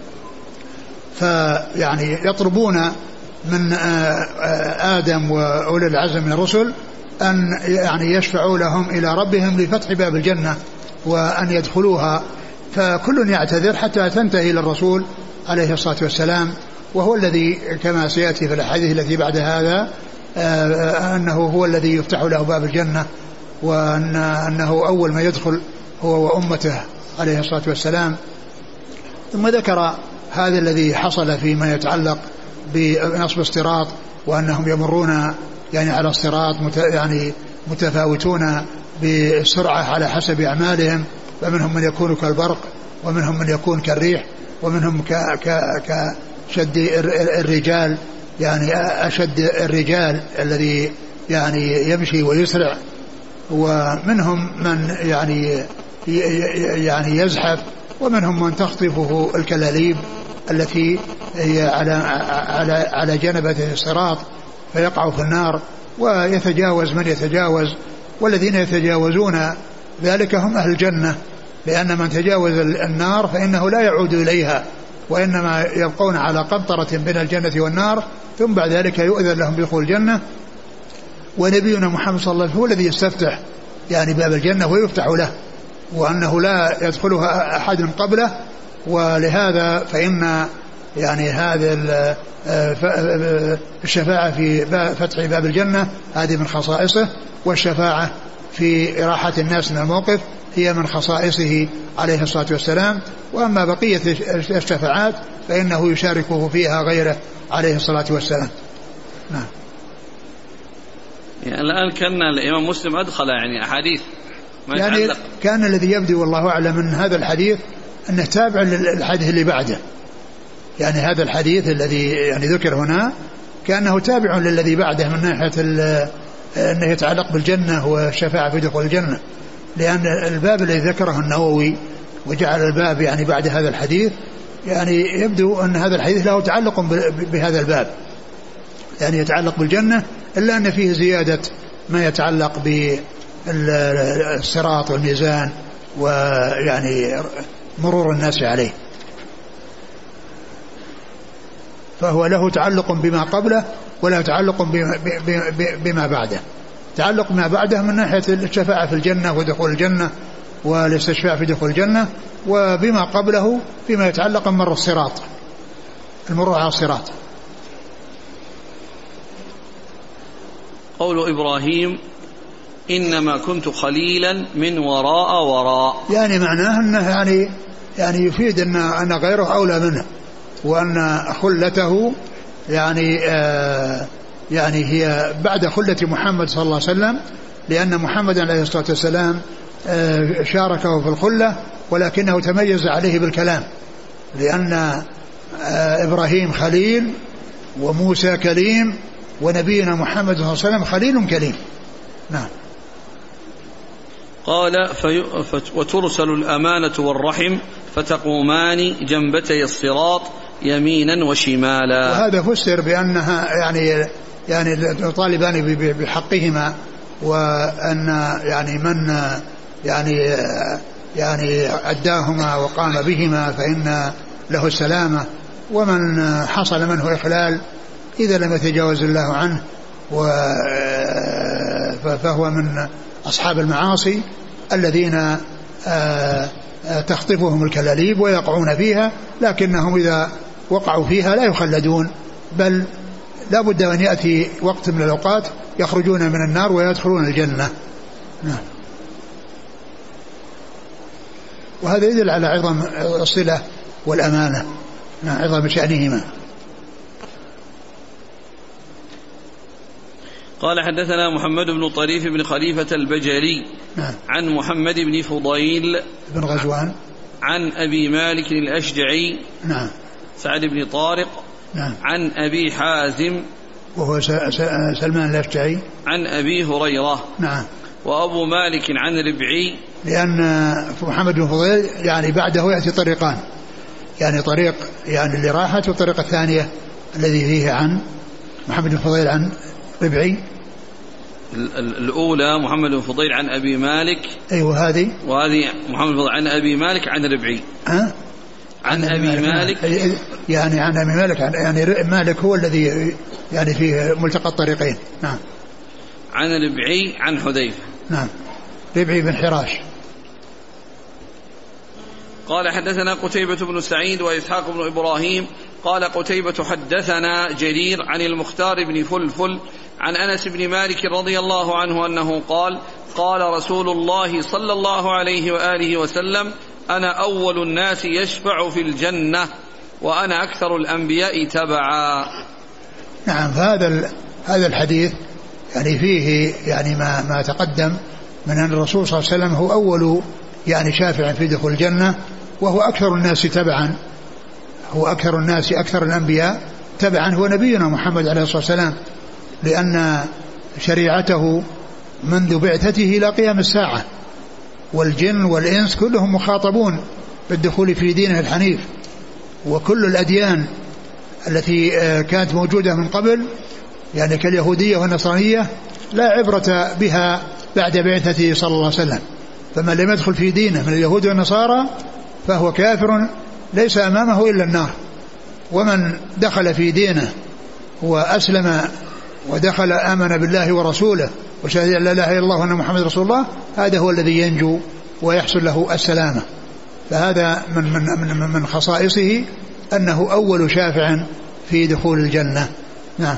فيعني يطلبون من آدم وأولي العزم من الرسل أن يعني يشفعوا لهم إلى ربهم لفتح باب الجنة وأن يدخلوها، فكل يعتذر حتى تنتهي للرسول عليه الصلاة والسلام، وهو الذي كما سيأتي في الحديث التي بعد هذا أنه هو الذي يفتح له باب الجنة، وأنه أول ما يدخل هو وأمته عليه الصلاة والسلام. ثم ذكر هذا الذي حصل فيما يتعلق بنصب الصراط، وأنهم يمرون يعني على الصراط يعني متفاوتون بالسرعة على حسب أعمالهم، فمنهم من يكون كالبرق، ومنهم من يكون كالريح، ومنهم كشد الرجال يعني أشد الرجال الذي يعني يمشي ويسرع، ومنهم من يعني يعني يزحف، ومنهم من تخطفه الكلاليب التي هي على على على جنبة الصراط فيقع في النار، ويتجاوز من يتجاوز، والذين يتجاوزون ذلك هم أهل الجنة، لأن من تجاوز النار فإنه لا يعود إليها، وإنما يبقون على قنطرة بين الجنة والنار، ثم بعد ذلك يؤذن لهم بدخول الجنة. ونبينا محمد صلى الله عليه وسلم هو الذي يستفتح يعني باب الجنة ويفتح له، وأنه لا يدخلها أحد قبله، ولهذا فإن يعني هذا الشفاعة في فتح باب الجنة هذه من خصائصه، والشفاعة في إراحة الناس من الموقف هي من خصائصه عليه الصلاة والسلام. وأما بقية الشفاعات فإنه يشاركه فيها غيره عليه الصلاة والسلام. نعم. يعني الآن كان الإمام مسلم أدخل يعني أحاديث ما يعني يتعلق. كان الذي يبدو والله أعلم من هذا الحديث أنه تابع للحديث اللي بعده، يعني هذا الحديث الذي يعني ذكر هنا كأنه تابع للذي بعده من ناحية أنه يتعلق بالجنة والشفاعة في دخول الجنة، لأن الباب الذي ذكره النووي وجعل الباب يعني بعد هذا الحديث يعني يبدو أن هذا الحديث له تعلق بهذا الباب، يعني يتعلق بالجنة، إلا أن فيه زيادة ما يتعلق بالصراط والميزان ويعني مرور الناس عليه، فهو له تعلق بما قبله وله تعلق بما بعده. تعلق ما بعده من ناحية الشفاعة في الجنة ودخول الجنة والاستشفاء في دخول الجنة، وبما قبله فيما يتعلق مر الصراط، المرور على الصراط. قول إبراهيم إنما كنت خليلا من وراء وراء، يعني معناه أنه يعني يعني يفيد أن أن غيره أولى منه، وأن خلته يعني آه يعني هي بعد خلة محمد صلى الله عليه وسلم، لأن محمد عليه الصلاة والسلام آه شاركه في الخلة ولكنه تميز عليه بالكلام، لأن آه إبراهيم خليل وموسى كليم ونبينا محمد صلى الله عليه وسلم خليل كليم. نعم. قال في وترسل الأمانة والرحم فتقومان جنبتي الصراط يمينا وشمالا. وهذا فسر بأنها يعني يعني طالبان بحقهما، وأن يعني من يعني يعني أداهما وقام بهما فإن له السلامة، ومن حصل منه إخلال إذا لم يتجاوز الله عنه فهو من أصحاب المعاصي الذين تخطفهم الكلاليب ويقعون فيها، لكنهم إذا وقعوا فيها لا يخلدون، بل لا بد أن يأتي وقت من الأوقات يخرجون من النار ويدخلون الجنة. نعم. وهذا يدل على عظم الصلة والأمانة، نعم، عظم شأنهما. قال حدثنا محمد بن طريف بن خليفة البجلي نعم. عن محمد بن فضيل بن غزوان عن أبي مالك الأشجعي نعم. سعد بن طارق نعم. عن أبي حازم وهو سلمان الأشجعي عن أبي هريرة نعم. وأبو مالك عن ربعي، لأن محمد بن فضيل يعني بعده يأتي طريقان، يعني طريق يعني اللي راحت والطريقة الثانية الذي فيه عن محمد بن فضيل عن ربعي. الأولى محمد بن فضيل عن أبي مالك، أيوة هذه، وهذه محمد بن فضيل عن أبي مالك عن ربعي. ها؟ عن, عن أبي مالك, مالك يعني عن أبي مالك يعني مالك هو الذي يعني فيه ملتقى الطريقين. نعم. عن ربعي عن حذيفة. نعم. ربعي بن حراش. قال حدثنا قتيبة بن سعيد وإسحاق بن إبراهيم قال قتيبة حدثنا جرير عن المختار بن فلفل عن أنس بن مالك رضي الله عنه أنه قال قال رسول الله صلى الله عليه وآله وسلم أنا أول الناس يشفع في الجنة وأنا أكثر الأنبياء تبعا. نعم. هذا هذا الحديث يعني فيه يعني ما ما تقدم من أن الرسول صلى الله عليه وسلم هو أول يعني شافع في دخول الجنة، وهو أكثر الناس تبعا، هو أكثر الناس أكثر الأنبياء تبعا هو نبينا محمد عليه الصلاة والسلام، لأن شريعته منذ بعثته إلى قيام الساعة، والجن والإنس كلهم مخاطبون بالدخول في دينه الحنيف، وكل الأديان التي كانت موجودة من قبل يعني كاليهودية والنصرانية لا عبرة بها بعد بعثته صلى الله عليه وسلم، فمن لم يدخل في دينه من اليهود والنصارى فهو كافر ليس أمامه إلا النار، ومن دخل في دينه وأسلم ودخل آمن بالله ورسوله وشهد أن لا إله إلا الله وأن محمد رسول الله هذا هو الذي ينجو ويحصل له السلامة. فهذا من, من, من, من خصائصه أنه أول شافع في دخول الجنة. نعم.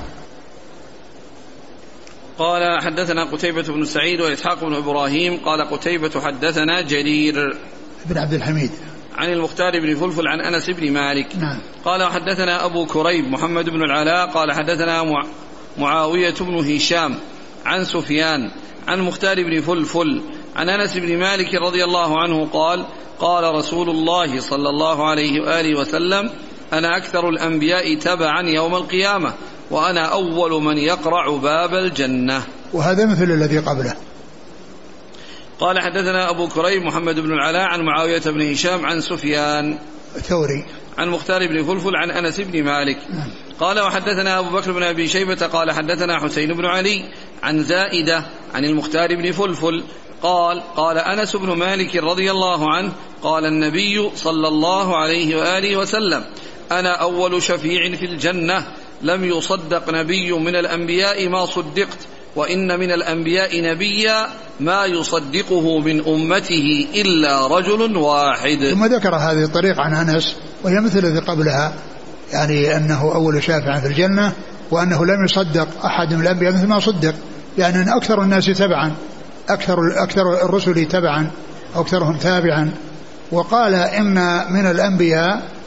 قال حدثنا قتيبة بن سعيد وإسحاق بن إبراهيم قال قتيبة حدثنا جرير بن عبد الحميد عن المختار بن فلفل عن أنس بن مالك. نعم. قال حدثنا أبو كريب محمد بن العلاء قال حدثنا معاوية بن هشام عن سفيان عن المختار بن فلفل عن أنس بن مالك رضي الله عنه قال قال رسول الله صلى الله عليه وآله وسلم أنا أكثر الأنبياء تبعا يوم القيامة وأنا أول من يقرع باب الجنة. وهذا مثل الذي قبله. قال حدثنا أبو كريب محمد بن العلاء عن معاوية بن هشام عن سفيان الثوري عن مختار بن فلفل عن أنس بن مالك. نعم. قال وحدثنا أبو بكر بن أبي شيبة قال حدثنا حسين بن علي عن زائدة عن المختار بن فلفل قال قال أنس بن مالك رضي الله عنه قال النبي صلى الله عليه وآله وسلم أنا أول شفيع في الجنة لم يصدق نبي من الأنبياء ما صدقت وإن من الأنبياء نبيا ما يصدقه من أمته إلا رجل واحد. ثم ذكر هذه الطريق عن أنس وهي مثل الذي قبلها، يعني أنه أول شافع في الجنة وأنه لم يصدق أحد من الأنبياء مثل ما صدق، يعني أن أكثر الناس تبعا أكثر, أكثر الرسل تبعا أكثرهم تابعا. وقال إن من الأنبياء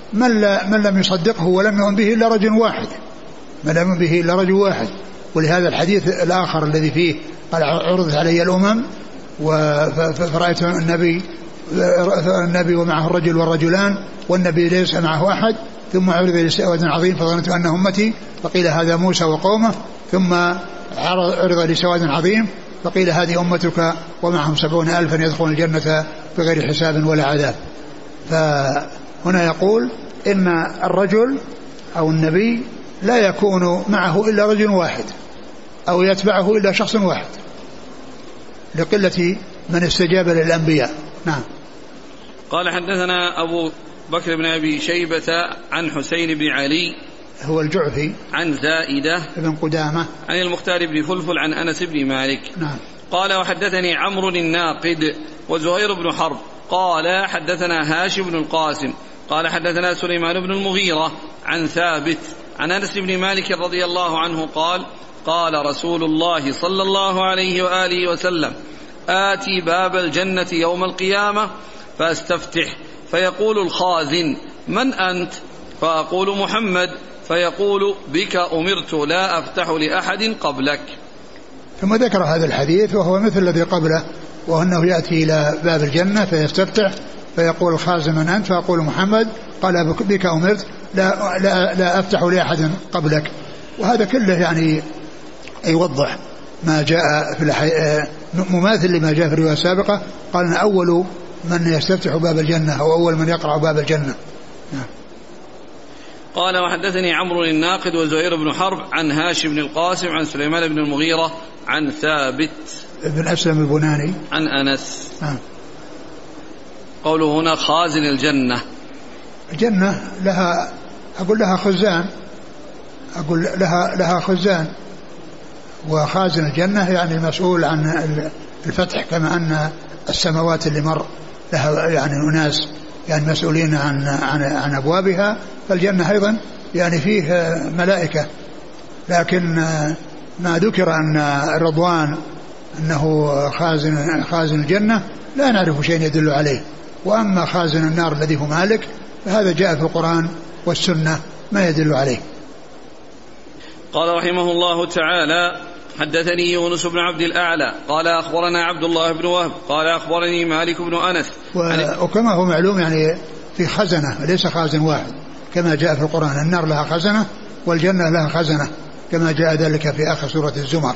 من, لا من لم يصدقه ولم يؤمن به إلا رجل واحد من لم يؤمن به إلا رجل واحد. ولهذا الحديث الآخر الذي فيه قال عرضت علي الأمم فرأيت النبي النبي ومعه الرجل والرجلان والنبي ليس معه أحد ثم عرض لسواد عظيم فظننت أنه أمتي فقيل هذا موسى وقومه ثم عرض لسواد عظيم فقيل هذه أمتك ومعهم سبعون ألفا يدخلون الجنة بغير حساب ولا عذاب. فهنا يقول إن الرجل أو النبي لا يكون معه إلا رجل واحد أو يتبعه إلا شخص واحد لقلة من استجاب للأنبياء. نعم. قال حدثنا أبو بكر بن أبي شيبة عن حسين بن علي هو الجعفي عن زائدة بن قدامة عن المختار بن فلفل عن أنس بن مالك. نعم. قال وحدثني عمرو الناقد وزهير بن حرب قال حدثنا هاشم بن القاسم قال حدثنا سليمان بن المغيرة عن ثابت عن أنس بن مالك رضي الله عنه قال قال رسول الله صلى الله عليه وآله وسلم آتي باب الجنة يوم القيامة فأستفتح فيقول الخازن من أنت؟ فأقول محمد فيقول بك أمرت لا أفتح لأحد قبلك. ثم ذكر هذا الحديث وهو مثل الذي قبله وأنه يأتي إلى باب الجنة فيستفتح فيقول الخازن من أنت؟ فأقول محمد قال بك أمرت لا, لا, لا أفتح لأحد قبلك. وهذا كله يعني يوضح ما جاء في الحي... مماثل لما جاء في الرواية السابقة قال أن أول من يستفتح باب الجنة أو أول من يقرأ باب الجنة. نعم. قال وحدثني عمرو الناقد وزهير بن حرب عن هاشم بن القاسم عن سليمان بن المغيرة عن ثابت بن أسلم البناني عن أنس. نعم. قوله هنا خازن الجنة. الجنة لها أقول لها خزان أقول لها لها خزان وخازن الجنة يعني المسؤول عن الفتح كما أن السماوات اللي مر لها يعني أناس يعني مسؤولين عن عن عن أبوابها فالجنة أيضا يعني فيه ملائكة. لكن ما ذكر أن الرضوان أنه خازن خازن الجنة لا نعرف شيء يدل عليه. وأما خازن النار الذي هو مالك فهذا جاء في القرآن والسنة ما يدل عليه. قال رحمه الله تعالى حدثني يونس بن عبد الأعلى قال أخبرنا عبد الله بن وهب قال أخبرني مالك بن أنس. وكما هو معلوم يعني في خزنة ليس خازن واحد كما جاء في القرآن النار لها خزنة والجنة لها خزنة كما جاء ذلك في آخر سورة الزمر.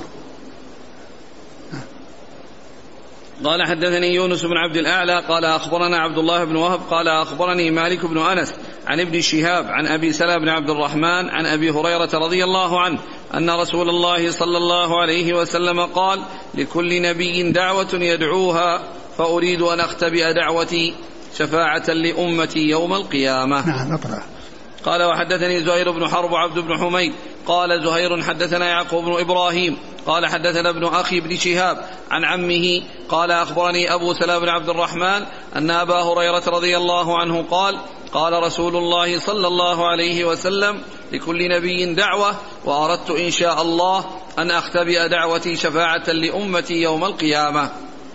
قال حدثني يونس بن عبد الأعلى قال أخبرنا عبد الله بن وهب قال أخبرني مالك بن أنس عن ابن شهاب عن أبي سلمة بن عبد الرحمن عن أبي هريرة رضي الله عنه أن رسول الله صلى الله عليه وسلم قال لكل نبي دعوة يدعوها فأريد أن أختبئ دعوتي شفاعة لأمتي يوم القيامة. نعم أقرأ. قال وحدثني زهير بن حرب وعبد بن حميد قال زهير حدثنا يعقوب بن إبراهيم قال حدثنا ابن أخي بن شهاب عن عمه قال أخبرني أبو سلمة بن عبد الرحمن أن أبا هريرة رضي الله عنه قال قال رسول الله صلى الله عليه وسلم لكل نبي دعوة وأردت إن شاء الله أن أختبئ دعوتي شفاعة لأمتي يوم القيامة.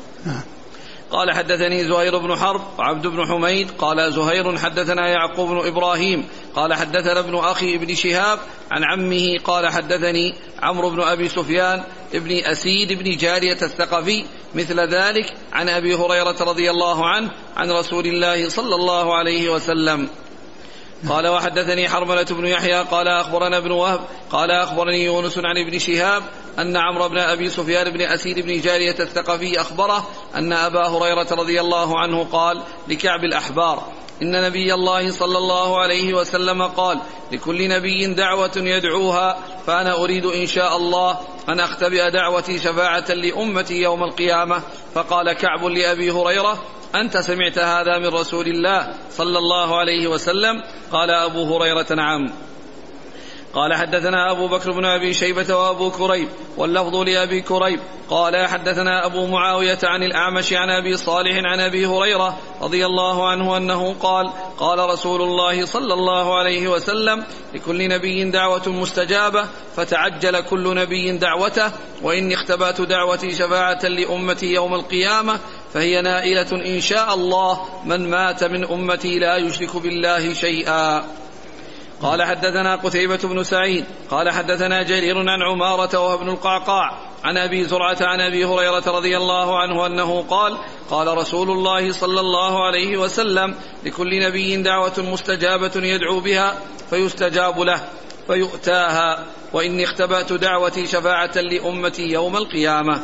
قال حدثني زهير بن حرب وعبد بن حميد قال زهير حدثنا يعقوب بن إبراهيم قال حدثنا ابن أخي ابن شهاب عن عمه قال حدثني عمرو بن أبي سفيان ابن أسيد بن جارية الثقفي مثل ذلك عن أبي هريرة رضي الله عنه عن رسول الله صلى الله عليه وسلم. قال وحدثني حرملة بن يحيى قال أخبرنا ابن وهب قال أخبرني يونس عن ابن شهاب أن عمرو بن أبي سفيان بن أسيد بن جارية الثقفي أخبره أن أبا هريرة رضي الله عنه قال لكعب الأحبار إن نبي الله صلى الله عليه وسلم قال لكل نبي دعوة يدعوها فأنا أريد إن شاء الله أن أختبئ دعوتي شفاعة لأمتي يوم القيامة. فقال كعب لأبي هريرة أنت سمعت هذا من رسول الله صلى الله عليه وسلم؟ قال أبو هريرة نعم. قال حدثنا أبو بكر بن أبي شيبة وأبو كريب واللفظ لأبي كريب قال حدثنا أبو معاوية عن الأعمش عن أبي صالح عن أبي هريرة رضي الله عنه أنه قال قال رسول الله صلى الله عليه وسلم لكل نبي دعوة مستجابة فتعجل كل نبي دعوته وإني اختبأت دعوتي شفاعة لأمتي يوم القيامة فهي نائلة إن شاء الله من مات من أمتي لا يشرك بالله شيئا. قال حدثنا قتيبة بن سعيد قال حدثنا جرير عن عمارة وهو ابن القعقاع عن أبي زرعة عن أبي هريرة رضي الله عنه أنه قال قال رسول الله صلى الله عليه وسلم لكل نبي دعوة مستجابة يدعو بها فيستجاب له فيؤتاها وإني اختبأت دعوتي شفاعة لأمتي يوم القيامة.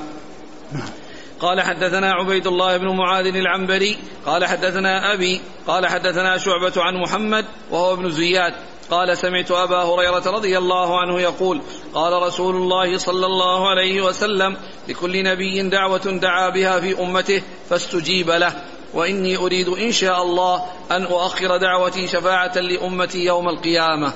قال حدثنا عبيد الله بن معاذ العنبري قال حدثنا أبي قال حدثنا شعبة عن محمد وهو ابن زياد قال سمعت أبا هريرة رضي الله عنه يقول قال رسول الله صلى الله عليه وسلم لكل نبي دعوة دعا بها في أمته فاستجيب له وإني أريد إن شاء الله أن أؤخر دعوتي شفاعة لأمتي يوم القيامة.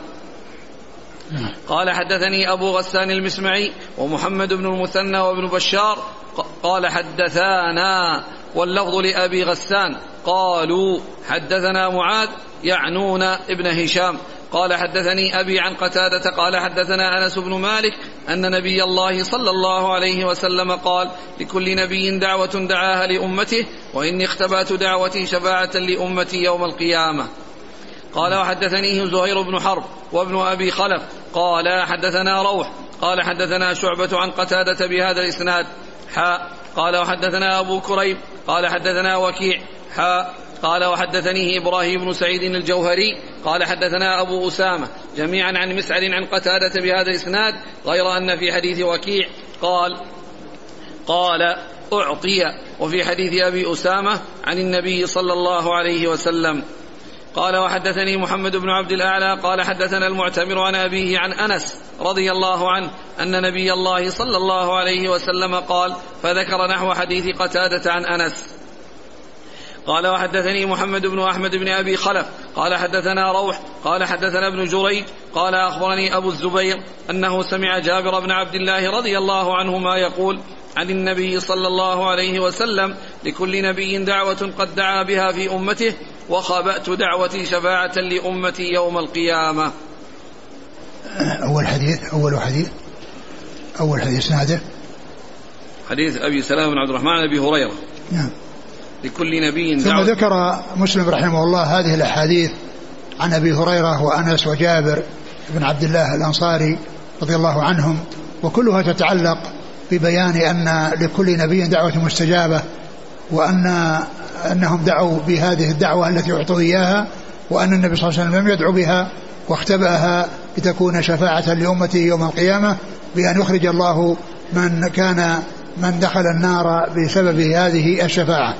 قال حدثني أبو غسان المسمعي ومحمد بن المثنى وابن بشار قال حدثانا واللفظ لأبي غسان قالوا حدثنا معاذ يعنون ابن هشام قال حدثني أبي عن قتادة قال حدثنا أنس بن مالك أن نبي الله صلى الله عليه وسلم قال لكل نبي دعوة دعاها لأمته وإني اختبأت دعوتي شفاعة لأمتي يوم القيامة. قال وحدثنيه زهير بن حرب وابن أبي خلف قال حدثنا روح قال حدثنا شعبة عن قتادة بهذا الإسناد حاء قال وحدثنا أبو كريب قال حدثنا وكيع حاء قال وحدثنيه إبراهيم بن سعيد الجوهري قال حدثنا أبو أسامة جميعا عن مسعر عن قتادة بهذا الإسناد غير أن في حديث وكيع قال قال أعطي وفي حديث أبي أسامة عن النبي صلى الله عليه وسلم. قال وحدثني محمد بن عبد الأعلى قال حدثنا المعتمر عن أبيه عن أنس رضي الله عنه أن نبي الله صلى الله عليه وسلم قال فذكر نحو حديث قتادة عن أنس. قال وحدثني محمد بن أحمد بن أبي خلف قال حدثنا روح قال حدثنا ابن جريج قال أخبرني أبو الزبير أنه سمع جابر بن عبد الله رضي الله عنهما يقول عن النبي صلى الله عليه وسلم لكل نبي دعوة قد دعا بها في أمته وخبأت دعوتي شفاعة لأمتي يوم القيامة. أول حديث أول حديث أول حديث نادر حديث أبي سلام بن عبد الرحمن عن أبي هريرة. نعم. لكل نبي دعوة. ثم ذكر مسلم رحمه الله هذه الأحاديث عن أبي هريرة وأنس وجابر بن عبد الله الأنصاري رضي الله عنهم وكلها تتعلق ببيان أن لكل نبي دعوة مستجابة وأن أنهم دعوا بهذه الدعوة التي أعطوا إياها وأن النبي صلى الله عليه وسلم لم يدعو بها واختبأها لتكون شفاعة لأمته يوم القيامة بأن يخرج الله من كان من دخل النار بسبب هذه الشفاعة.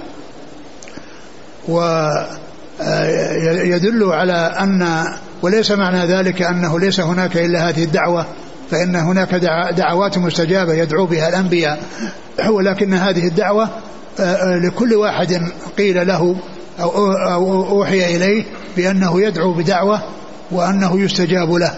ويدل على أن وليس معنى ذلك أنه ليس هناك إلا هذه الدعوة فإن هناك دعوات مستجابة يدعو بها الأنبياء ولكن هذه الدعوة لكل واحد قيل له أو أوحي إليه بأنه يدعو بدعوة وأنه يستجاب له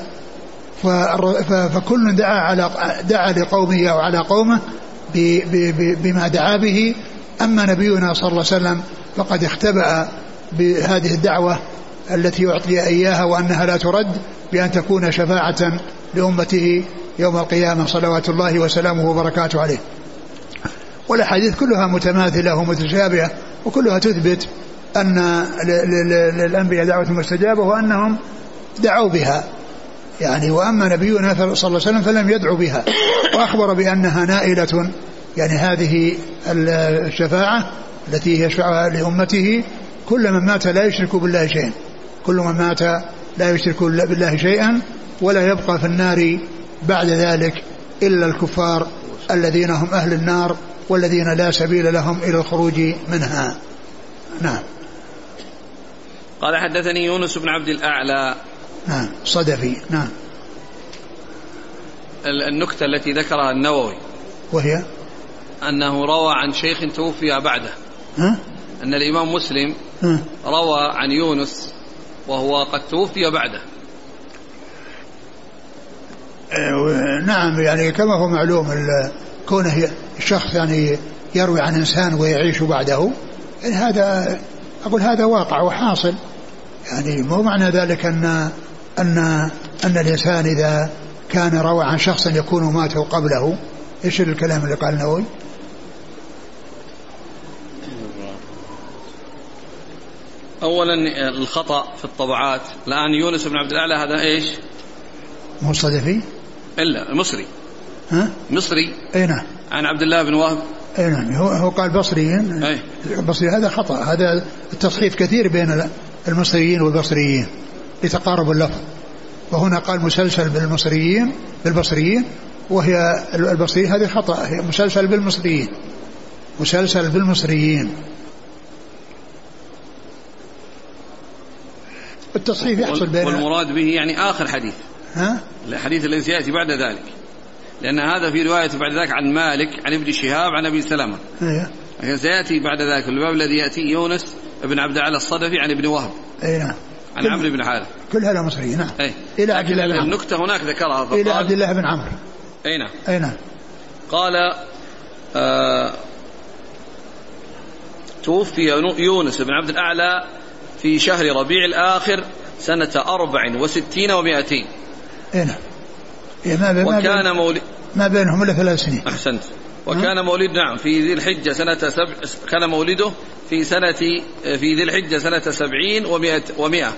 فكل دعا على دعا لقومه أو على قومه بما دعا به. أما نبينا صلى الله عليه وسلم فقد اختبأ بهذه الدعوة التي يعطي إياها وأنها لا ترد بأن تكون شفاعة لأمته يوم القيامة صلوات الله وسلامه وبركاته عليه. والأحاديث كلها متماثلة ومتشابهة وكلها تثبت أن للأنبياء دعوة مستجابة وأنهم دعوا بها يعني. وأما نبينا صلى الله عليه وسلم فلم يدعو بها وأخبر بأنها نائلة يعني هذه الشفاعة التي يشفعها لأمته كل من مات لا يشرك بالله شيئا كل من مات لا يشرك بالله شيئا ولا يبقى في النار بعد ذلك إلا الكفار الذين هم أهل النار والذين لا سبيل لهم إلى الخروج منها. نعم. قال حدثني يونس بن عبد الأعلى نعم صدفي. نعم. النكتة التي ذكرها النووي وهي أنه روى عن شيخ توفي بعده. ها؟ أن الإمام مسلم ها؟ روى عن يونس وهو قد توفي بعده. نعم يعني كما هو معلوم كونه الشخص يعني يروي عن إنسان ويعيش بعده يعني هذا أقول هذا واقع وحاصل يعني مو معنى ذلك أن أن أن الإنسان إذا كان روى عن شخص يكون ماته قبله. إيش الكلام اللي قال النووي؟ أولا الخطأ في الطبعات الآن يونس بن عبد الأعلى هذا إيش؟ مصطلفي؟ إلا مصري. ها؟ مصري. أي نعم. عن عبد الله بن وهب. أي نعم. هو هو قال بصريين. أي. بصري هذا خطأ. هذا التصحيف كثير بين المصريين والبصريين لتقارب اللفظ. وهنا قال مسلسل بالمصريين بالبصريين وهي البصريين هذه خطأ. هي مسلسل بالمصريين. مسلسل بالمصريين. التصحيف يحصل بين. والمراد به يعني آخر حديث. ها؟ الحديث الذي سيأتي بعد ذلك. لأن هذا في رواية بعد ذلك عن مالك عن ابن شهاب عن أبي سلمة. أيه. لكن سيأتي بعد ذلك الباب الذي يأتي يونس بن عبد الأعلى الصدفي عن ابن وهب. أي نعم. عن عمرو بن حارث. كل هذا مصري. نعم. أي. إلى عبد الله بن عمرو. النكتة هناك ذكرها. إلى عبد الله بن عمرو. أي نعم. أي نعم. قال آه توفي يونس بن عبد الأعلى في شهر ربيع الآخر سنة أربع وستين ومائتين. أي نعم. ما بين وكان ما, مولد ما بينهم إلا ثلاث سنين. أحسنت. وكان مولد نعم في ذي الحجة سنة سبع كان مولده في سنة في ذي الحجة سنة سبعين ومائة ومائة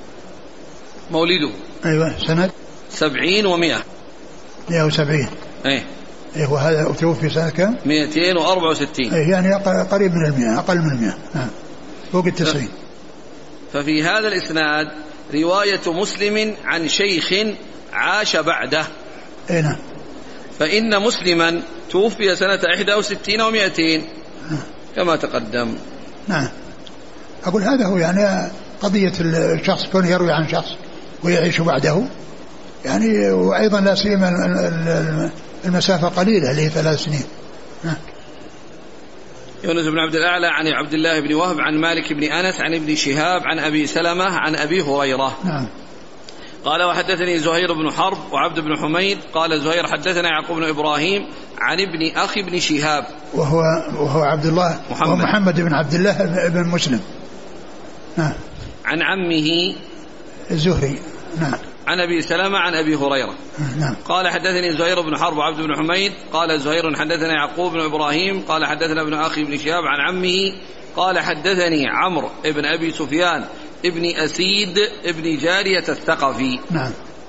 مولده. أيوة سنة سبعين ومائة مائة وسبعين. أيه. إيه وهذا توفي سنة كم؟ مائتين وأربعة وستين. إيه يعني قريب من المئة أقل من المئة. نعم. فوق التسعين. ففي هذا الإسناد رواية مسلم عن شيخ عاش بعده. إيه نعم. فإن مسلما توفي سنة إحدى وستين ومائتين كما تقدم. نعم. أقول هذا هو يعني قضية الشخص كون يروي عن شخص ويعيش بعده يعني وأيضا لا سيما المسافة قليلة اللي هي ثلاث سنين. نعم. يونس بن عبد الأعلى عن عبد الله بن وهب عن مالك بن أنس عن ابن شهاب عن أبي سلمة عن أبي هريرة. نعم. قال وحدثني زهير بن حرب وعبد بن حميد قال زهير حدثنا يعقوب بن إبراهيم عن ابن أخي بن شهاب وهو, وهو عبد الله محمد. وهو محمد بن عبد الله بن مسلم. نعم. عن عمه الزهري. نعم. عن أبي سلمة عن أبي هريرة. نعم. قال حدثني زهير بن حرب وعبد بن حميد قال زهير حدثنا يعقوب بن إبراهيم قال حدثنا ابن أخي بن شهاب عن عمه قال حدثني عمرو ابن أبي سفيان ابن أسيد ابن جارية الثقفي. نعم.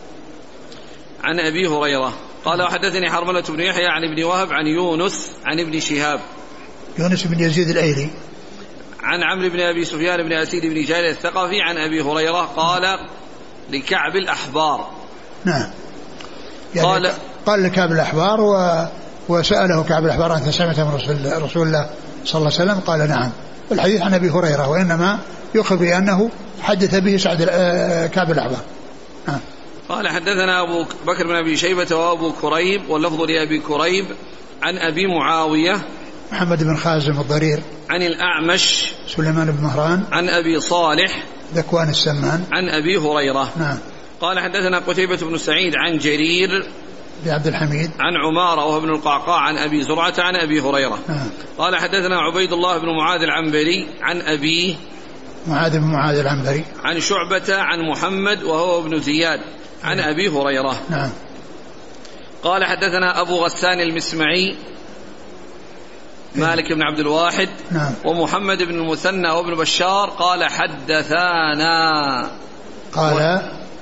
عن أبي هريرة قال وحدثني حرملة بن يحيى عن ابن وهب عن يونس عن ابن شهاب يونس بن يزيد الأيلي عن عمرو بن أبي سفيان بن أسيد بن جارية الثقفي عن أبي هريرة قال لكعب الأحبار. نعم. يعني قال قال لكعب الأحبار و... وسأله كعب الأحبار أنت سمعت من رسول, رسول الله صلى الله عليه وسلم قال نعم. الحديث عن أبي هريرة وإنما يخبر بأنه حدث به سعد كعب الأحبار. نعم. قال حدثنا أبو بكر بن أبي شيبة وأبو كريب واللفظ لأبي كريب عن أبي معاوية محمد بن خازم الضرير عن الأعمش سليمان بن مهران عن أبي صالح ذكوان السمان عن أبي هريرة. نعم. قال حدثنا قتيبة بن سعيد عن جرير بن عبد الحميد عن عمارة وهو ابن القعقاع عن أبي زرعة عن أبي هريرة. نعم. قال حدثنا عبيد الله بن معاذ العنبري عن أبيه معاذ بن معاذ العنبري عن شعبة عن محمد وهو ابن زياد عن أبي هريرة. نعم. قال حدثنا أبو غسان المسمعي مالك بن عبد الواحد. نعم. ومحمد بن المثنى وابن بشار قال حدثانا قال و...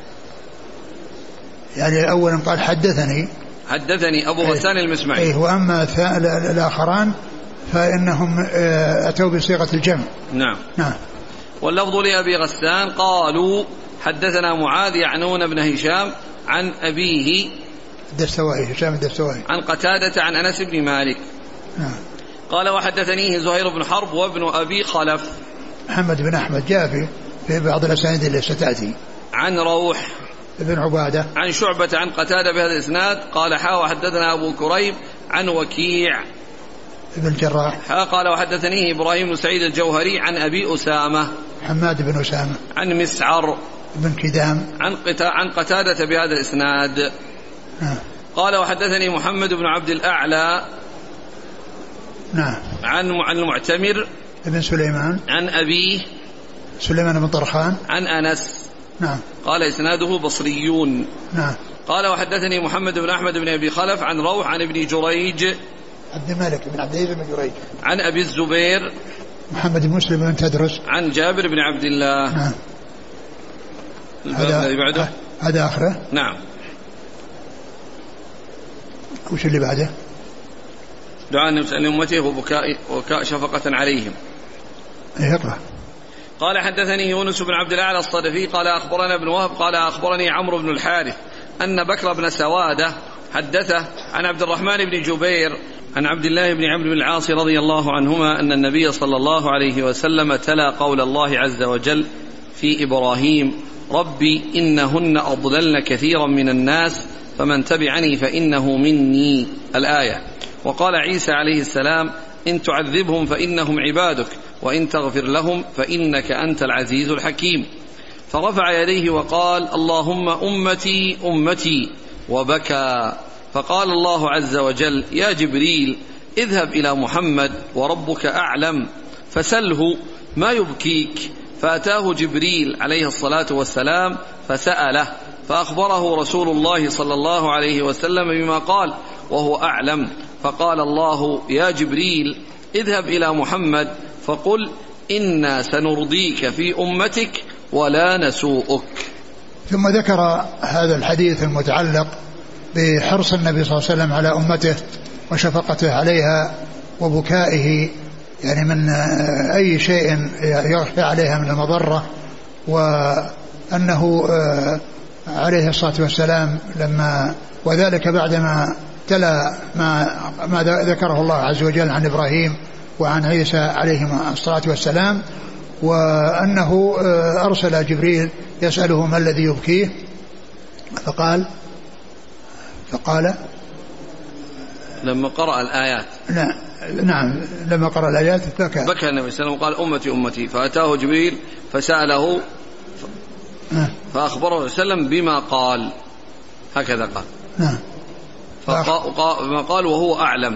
يعني أولا قال حدثني حدثني أبو غسان المسمعي. إيه وأما الآخران فإنهم أتوا بصيغة الجمع. نعم. نعم. واللفظ لأبي غسان قالوا حدثنا معاذ يعنون بن هشام عن أبيه الدستوائي هشام الدستوائي عن قتادة عن أنس بن مالك. نعم. قال وحدثنيه زهير بن حرب وابن أبي خلف محمد بن أحمد جاء في, في بعض الأسانيد اللي ستأتي عن روح ابن عبادة عن شعبة عن قتادة بهذا الإسناد قال حا وحدثنا أبو كريب عن وكيع ابن الجراح حا قال وحدثنيه إبراهيم بن سعيد الجوهري عن أبي أسامة حماد بن أسامة عن مسعر بن كدام عن, قتا عن قتادة بهذا الإسناد. نعم. قال وحدثني محمد بن عبد الأعلى نعم. عن عن المعتمر ابن سليمان عن أبيه سليمان بن طرخان عن أنس. نعم. قال إسناده بصريون. نعم. قال وحدثني محمد بن أحمد بن أبي خلف عن روح عن ابن جريج عبد الملك بن عبد العزيز بن جريج عن أبي الزبير محمد بن مسلم بن تدرس عن جابر بن عبد الله. نعم. هذا الذي بعده هذا آخره. نعم. وش اللي بعده؟ دعاء النبي صلى الله عليه وسلم وبكاء وبكاء شفقة عليهم. اقرأ. قال حدثني يونس بن عبد الأعلى الصدفي قال أخبرنا ابن وهب قال أخبرني عمرو بن الحارث أن بكر بن سوادة حدثه عن عبد الرحمن بن جبير عن عبد الله بن عمرو بن العاص رضي الله عنهما أن النبي صلى الله عليه وسلم تلا قول الله عز وجل في إبراهيم ربي إنهن أضللن كثيرا من الناس فمن تبعني فإنه مني الآية. وقال عيسى عليه السلام إن تعذبهم فإنهم عبادك وإن تغفر لهم فإنك أنت العزيز الحكيم. فرفع يديه وقال اللهم أمتي أمتي وبكى. فقال الله عز وجل يا جبريل اذهب إلى محمد وربك أعلم فسله ما يبكيك. فأتاه جبريل عليه الصلاة والسلام فسأله فأخبره رسول الله صلى الله عليه وسلم بما قال وهو أعلم. فقال الله يا جبريل اذهب إلى محمد فقل إنا سنرضيك في أمتك ولا نسوءك. ثم ذكر هذا الحديث المتعلق بحرص النبي صلى الله عليه وسلم على أمته وشفقته عليها وبكائه يعني من أي شيء يخشى عليها من المضرة، وأنه عليه الصلاة والسلام لما وذلك بعدما تلا ما, ما ذكره الله عز وجل عن إبراهيم وعن عيسى عليهما الصلاة والسلام، وأنه أرسل جبريل يسأله ما الذي يبكيه فقال فقال لما قرأ الآيات نعم نعم لما قرأ الآيات بكى بكى النبي صلى الله عليه وسلم وقال أمتي أمتي. فأتاه جبريل فسأله فأخبره صلى الله عليه وسلم بما قال هكذا قال نعم فما قال وهو أعلم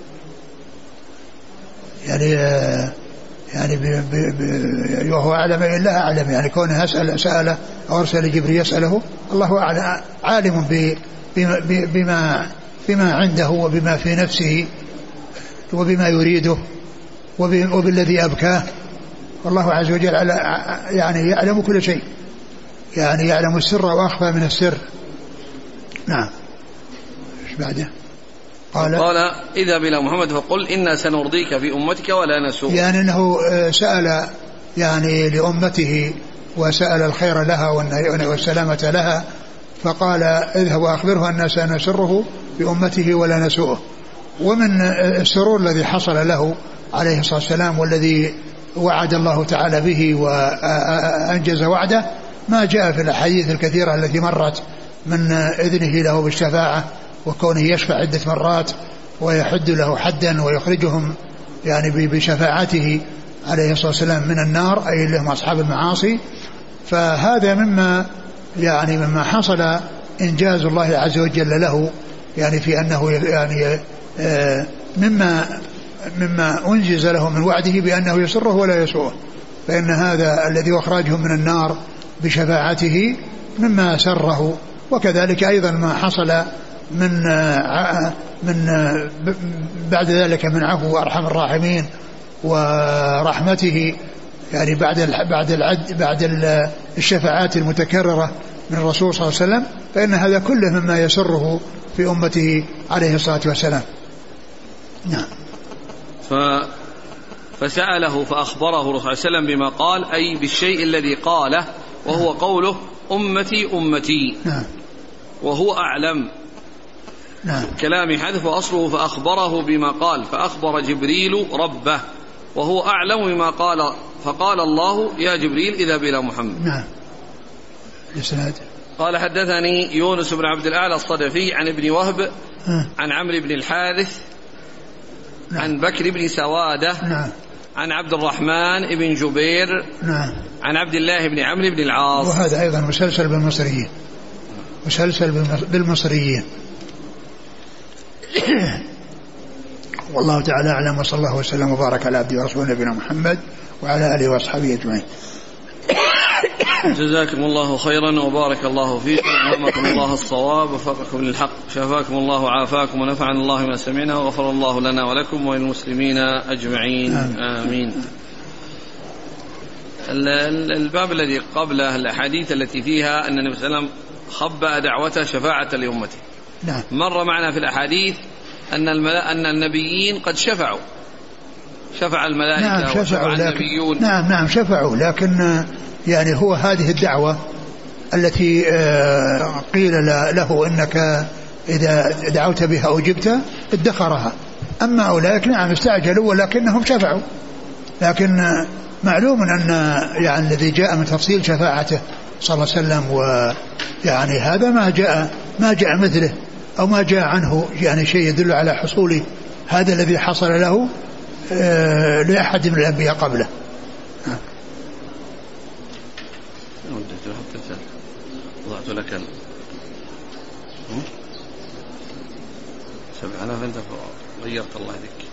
يعني يعني وهو أعلم إلا أعلم يعني كونه يسأل سأله أو أرسل جبريل يسأله الله أعلم عالم بما بما عنده وبما في نفسه وبما يريده وبالذي أبكاه. والله عز وجل يعني يعلم كل شيء يعني يعلم السر وأخفى من السر. نعم. ايش بعده؟ قال قال اذهب إلى محمد فقل إنا سنرضيك في أمتك ولا نسوء. يعني أنه سأل يعني لأمته وسأل الخير لها والسلامة لها فقال اذهب وأخبره أن سنسره بأمته ولا نسوءه. ومن السرور الذي حصل له عليه الصلاة والسلام والذي وعد الله تعالى به وأنجز وعده ما جاء في الأحاديث الكثيرة التي مرت من إذنه له بالشفاعة وكونه يشفع عدة مرات ويحد له حدا ويخرجهم يعني بشفاعته عليه الصلاة والسلام من النار أي لهم أصحاب المعاصي. فهذا مما يعني مما حصل إنجاز الله عز وجل له يعني في أنه يعني مما مما أنجز له من وعده بأنه يسره ولا يسوءه. فإن هذا الذي أخرجهم من النار بشفاعته مما سره. وكذلك أيضا ما حصل من من بعد ذلك من عفو أرحم الراحمين ورحمته يعني بعد بعد العد بعد الشفاعات المتكررة من الرسول صلى الله عليه وسلم فإن هذا كله مما يسره في أمته عليه الصلاة والسلام. نعم. ف فسأله فأخبره الرسول صلى الله عليه وسلم بما قال أي بالشيء الذي قاله وهو قوله أمتي أمتي. نعم. وهو أعلم. نعم. كلام حذف أصله فأخبره بما قال فأخبر جبريل ربه وهو أعلم بما قال فقال الله يا جبريل اذهب إلى محمد. نعم. الإسناد قال حدثني يونس بن عبد الأعلى الصدفي عن ابن وهب ها. عن عمرو بن الحارث نعم. عن بكر بن سوادة نعم. عن عبد الرحمن بن جبير نعم. عن عبد الله بن عمرو بن العاص. وهذا أيضا مسلسل بالمصريين مسلسل بالمصريين. والله تعالى أعلم وصلى الله وسلم وبارك على عبده ورسوله نبينا محمد وعلى آله وأصحابه أجمعين. جزاكم الله خيرا وبارك الله فيكم وألهمكم الله الصواب ووفقكم للحق شفاكم الله وعافاكم ونفعنا الله ما سمعنا وغفر الله لنا ولكم وللمسلمين أجمعين. آمين, آمين. الباب الذي قبله الأحاديث التي فيها أن النبي صلى الله عليه وسلم خبأ دعوته شفاعة لأمته. نعم. مر معنا في الأحاديث أن أن النبيين قد شفعوا شفع الملائكة. نعم شفعوا النبيون. نعم نعم شفعوا، لكن يعني هو هذه الدعوة التي قيل له إنك إذا دعوت بها أجبت ادخرها. أما أولئك نعم استعجلوا ولكنهم شفعوا، لكن معلوم أن يعني الذي جاء من تفصيل شفاعته صلى الله عليه وسلم ويعني هذا ما جاء ما جاء مثله أو ما جاء عنه يعني شيء يدل على حصول هذا الذي حصل له لأحد من الأنبياء قبله. وضعت لك ال سبع آلاف أنت غيرت الله ذيك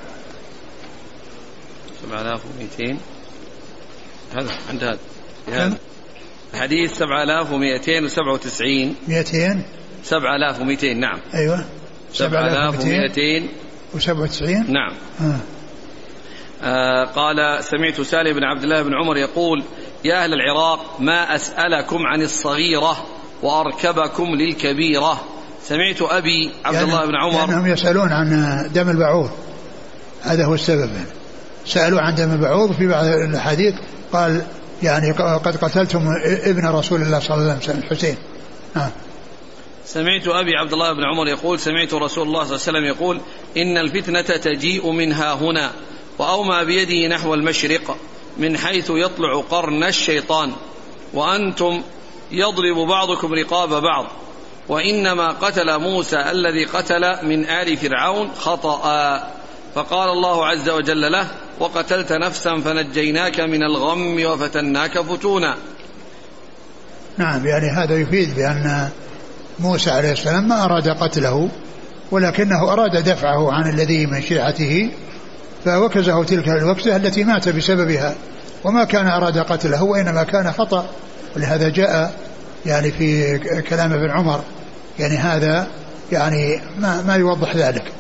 سبع آلاف ومئتين هذا عند هذا الحديث سبع آلاف ومئتين وسبع وتسعين مئتين سبع آلاف ومئتين. نعم أيوة سبع آلاف ومئتين وسبع وتسعين. نعم. آه. آه قال سمعت سالم بن عبد الله بن عمر يقول يا أهل العراق ما أسألكم عن الصغيرة وأركبكم للكبيرة. سمعت أبي عبد يعني الله بن عمر لأنهم يسألون عن دم البعوض، هذا هو السبب. سألوا عن دم البعوض في بعض الحديث قال يعني قد قتلتم ابن رسول الله صلى الله عليه وسلم الحسين. آه. سمعت أبي عبد الله بن عمر يقول سمعت رسول الله صلى الله عليه وسلم يقول إن الفتنة تجيء منها هنا، وأومى بيده نحو المشرق من حيث يطلع قرن الشيطان، وأنتم يضرب بعضكم رقاب بعض، وإنما قتل موسى الذي قتل من آل فرعون خطأ. فقال الله عز وجل له وقتلت نفسا فنجيناك من الغم وفتناك فتونا. نعم يعني هذا يفيد بأن موسى عليه السلام ما أراد قتله ولكنه أراد دفعه عن الذي من شيعته فوكزه تلك الوكزة التي مات بسببها، وما كان أراد قتله وإنما كان خطأ. ولهذا جاء يعني في كلام ابن عمر يعني هذا يعني ما, ما يوضح ذلك.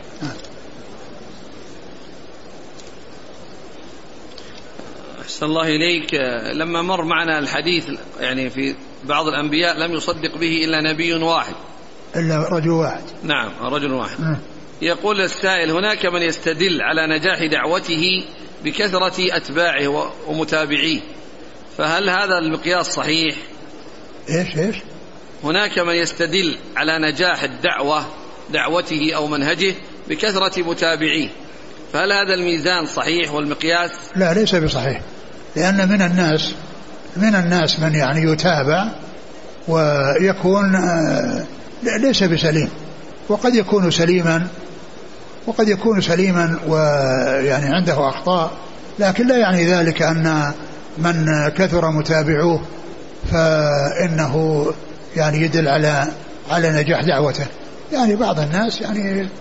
أحسن الله إليك. لما مر معنا الحديث يعني في بعض الأنبياء لم يصدق به إلا نبي واحد، إلا رجل واحد. نعم رجل واحد. م. يقول السائل هناك من يستدل على نجاح دعوته بكثرة أتباعه ومتابعيه، فهل هذا المقياس صحيح؟ إيش إيش؟ هناك من يستدل على نجاح الدعوة دعوته أو منهجه بكثرة متابعيه، فهل هذا الميزان صحيح والمقياس؟ لا ليس بصحيح، لأن من الناس من الناس من يعني يتابع ويكون ليس بسليم، وقد يكون سليما وقد يكون سليما ويعني عنده أخطاء، لكن لا يعني ذلك أن من كثر متابعوه فإنه يعني يدل على على نجاح دعوته. يعني بعض الناس يعني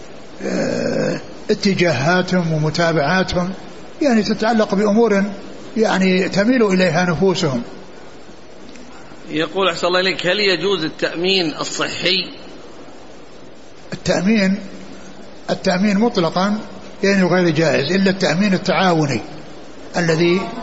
اتجاهاتهم ومتابعاتهم يعني تتعلق بأمور يعني تميل إليها نفوسهم. يقول أحسن الله إليك هل يجوز التأمين الصحي؟ التأمين التأمين مطلقا يعني غير جائز إلا التأمين التعاوني الذي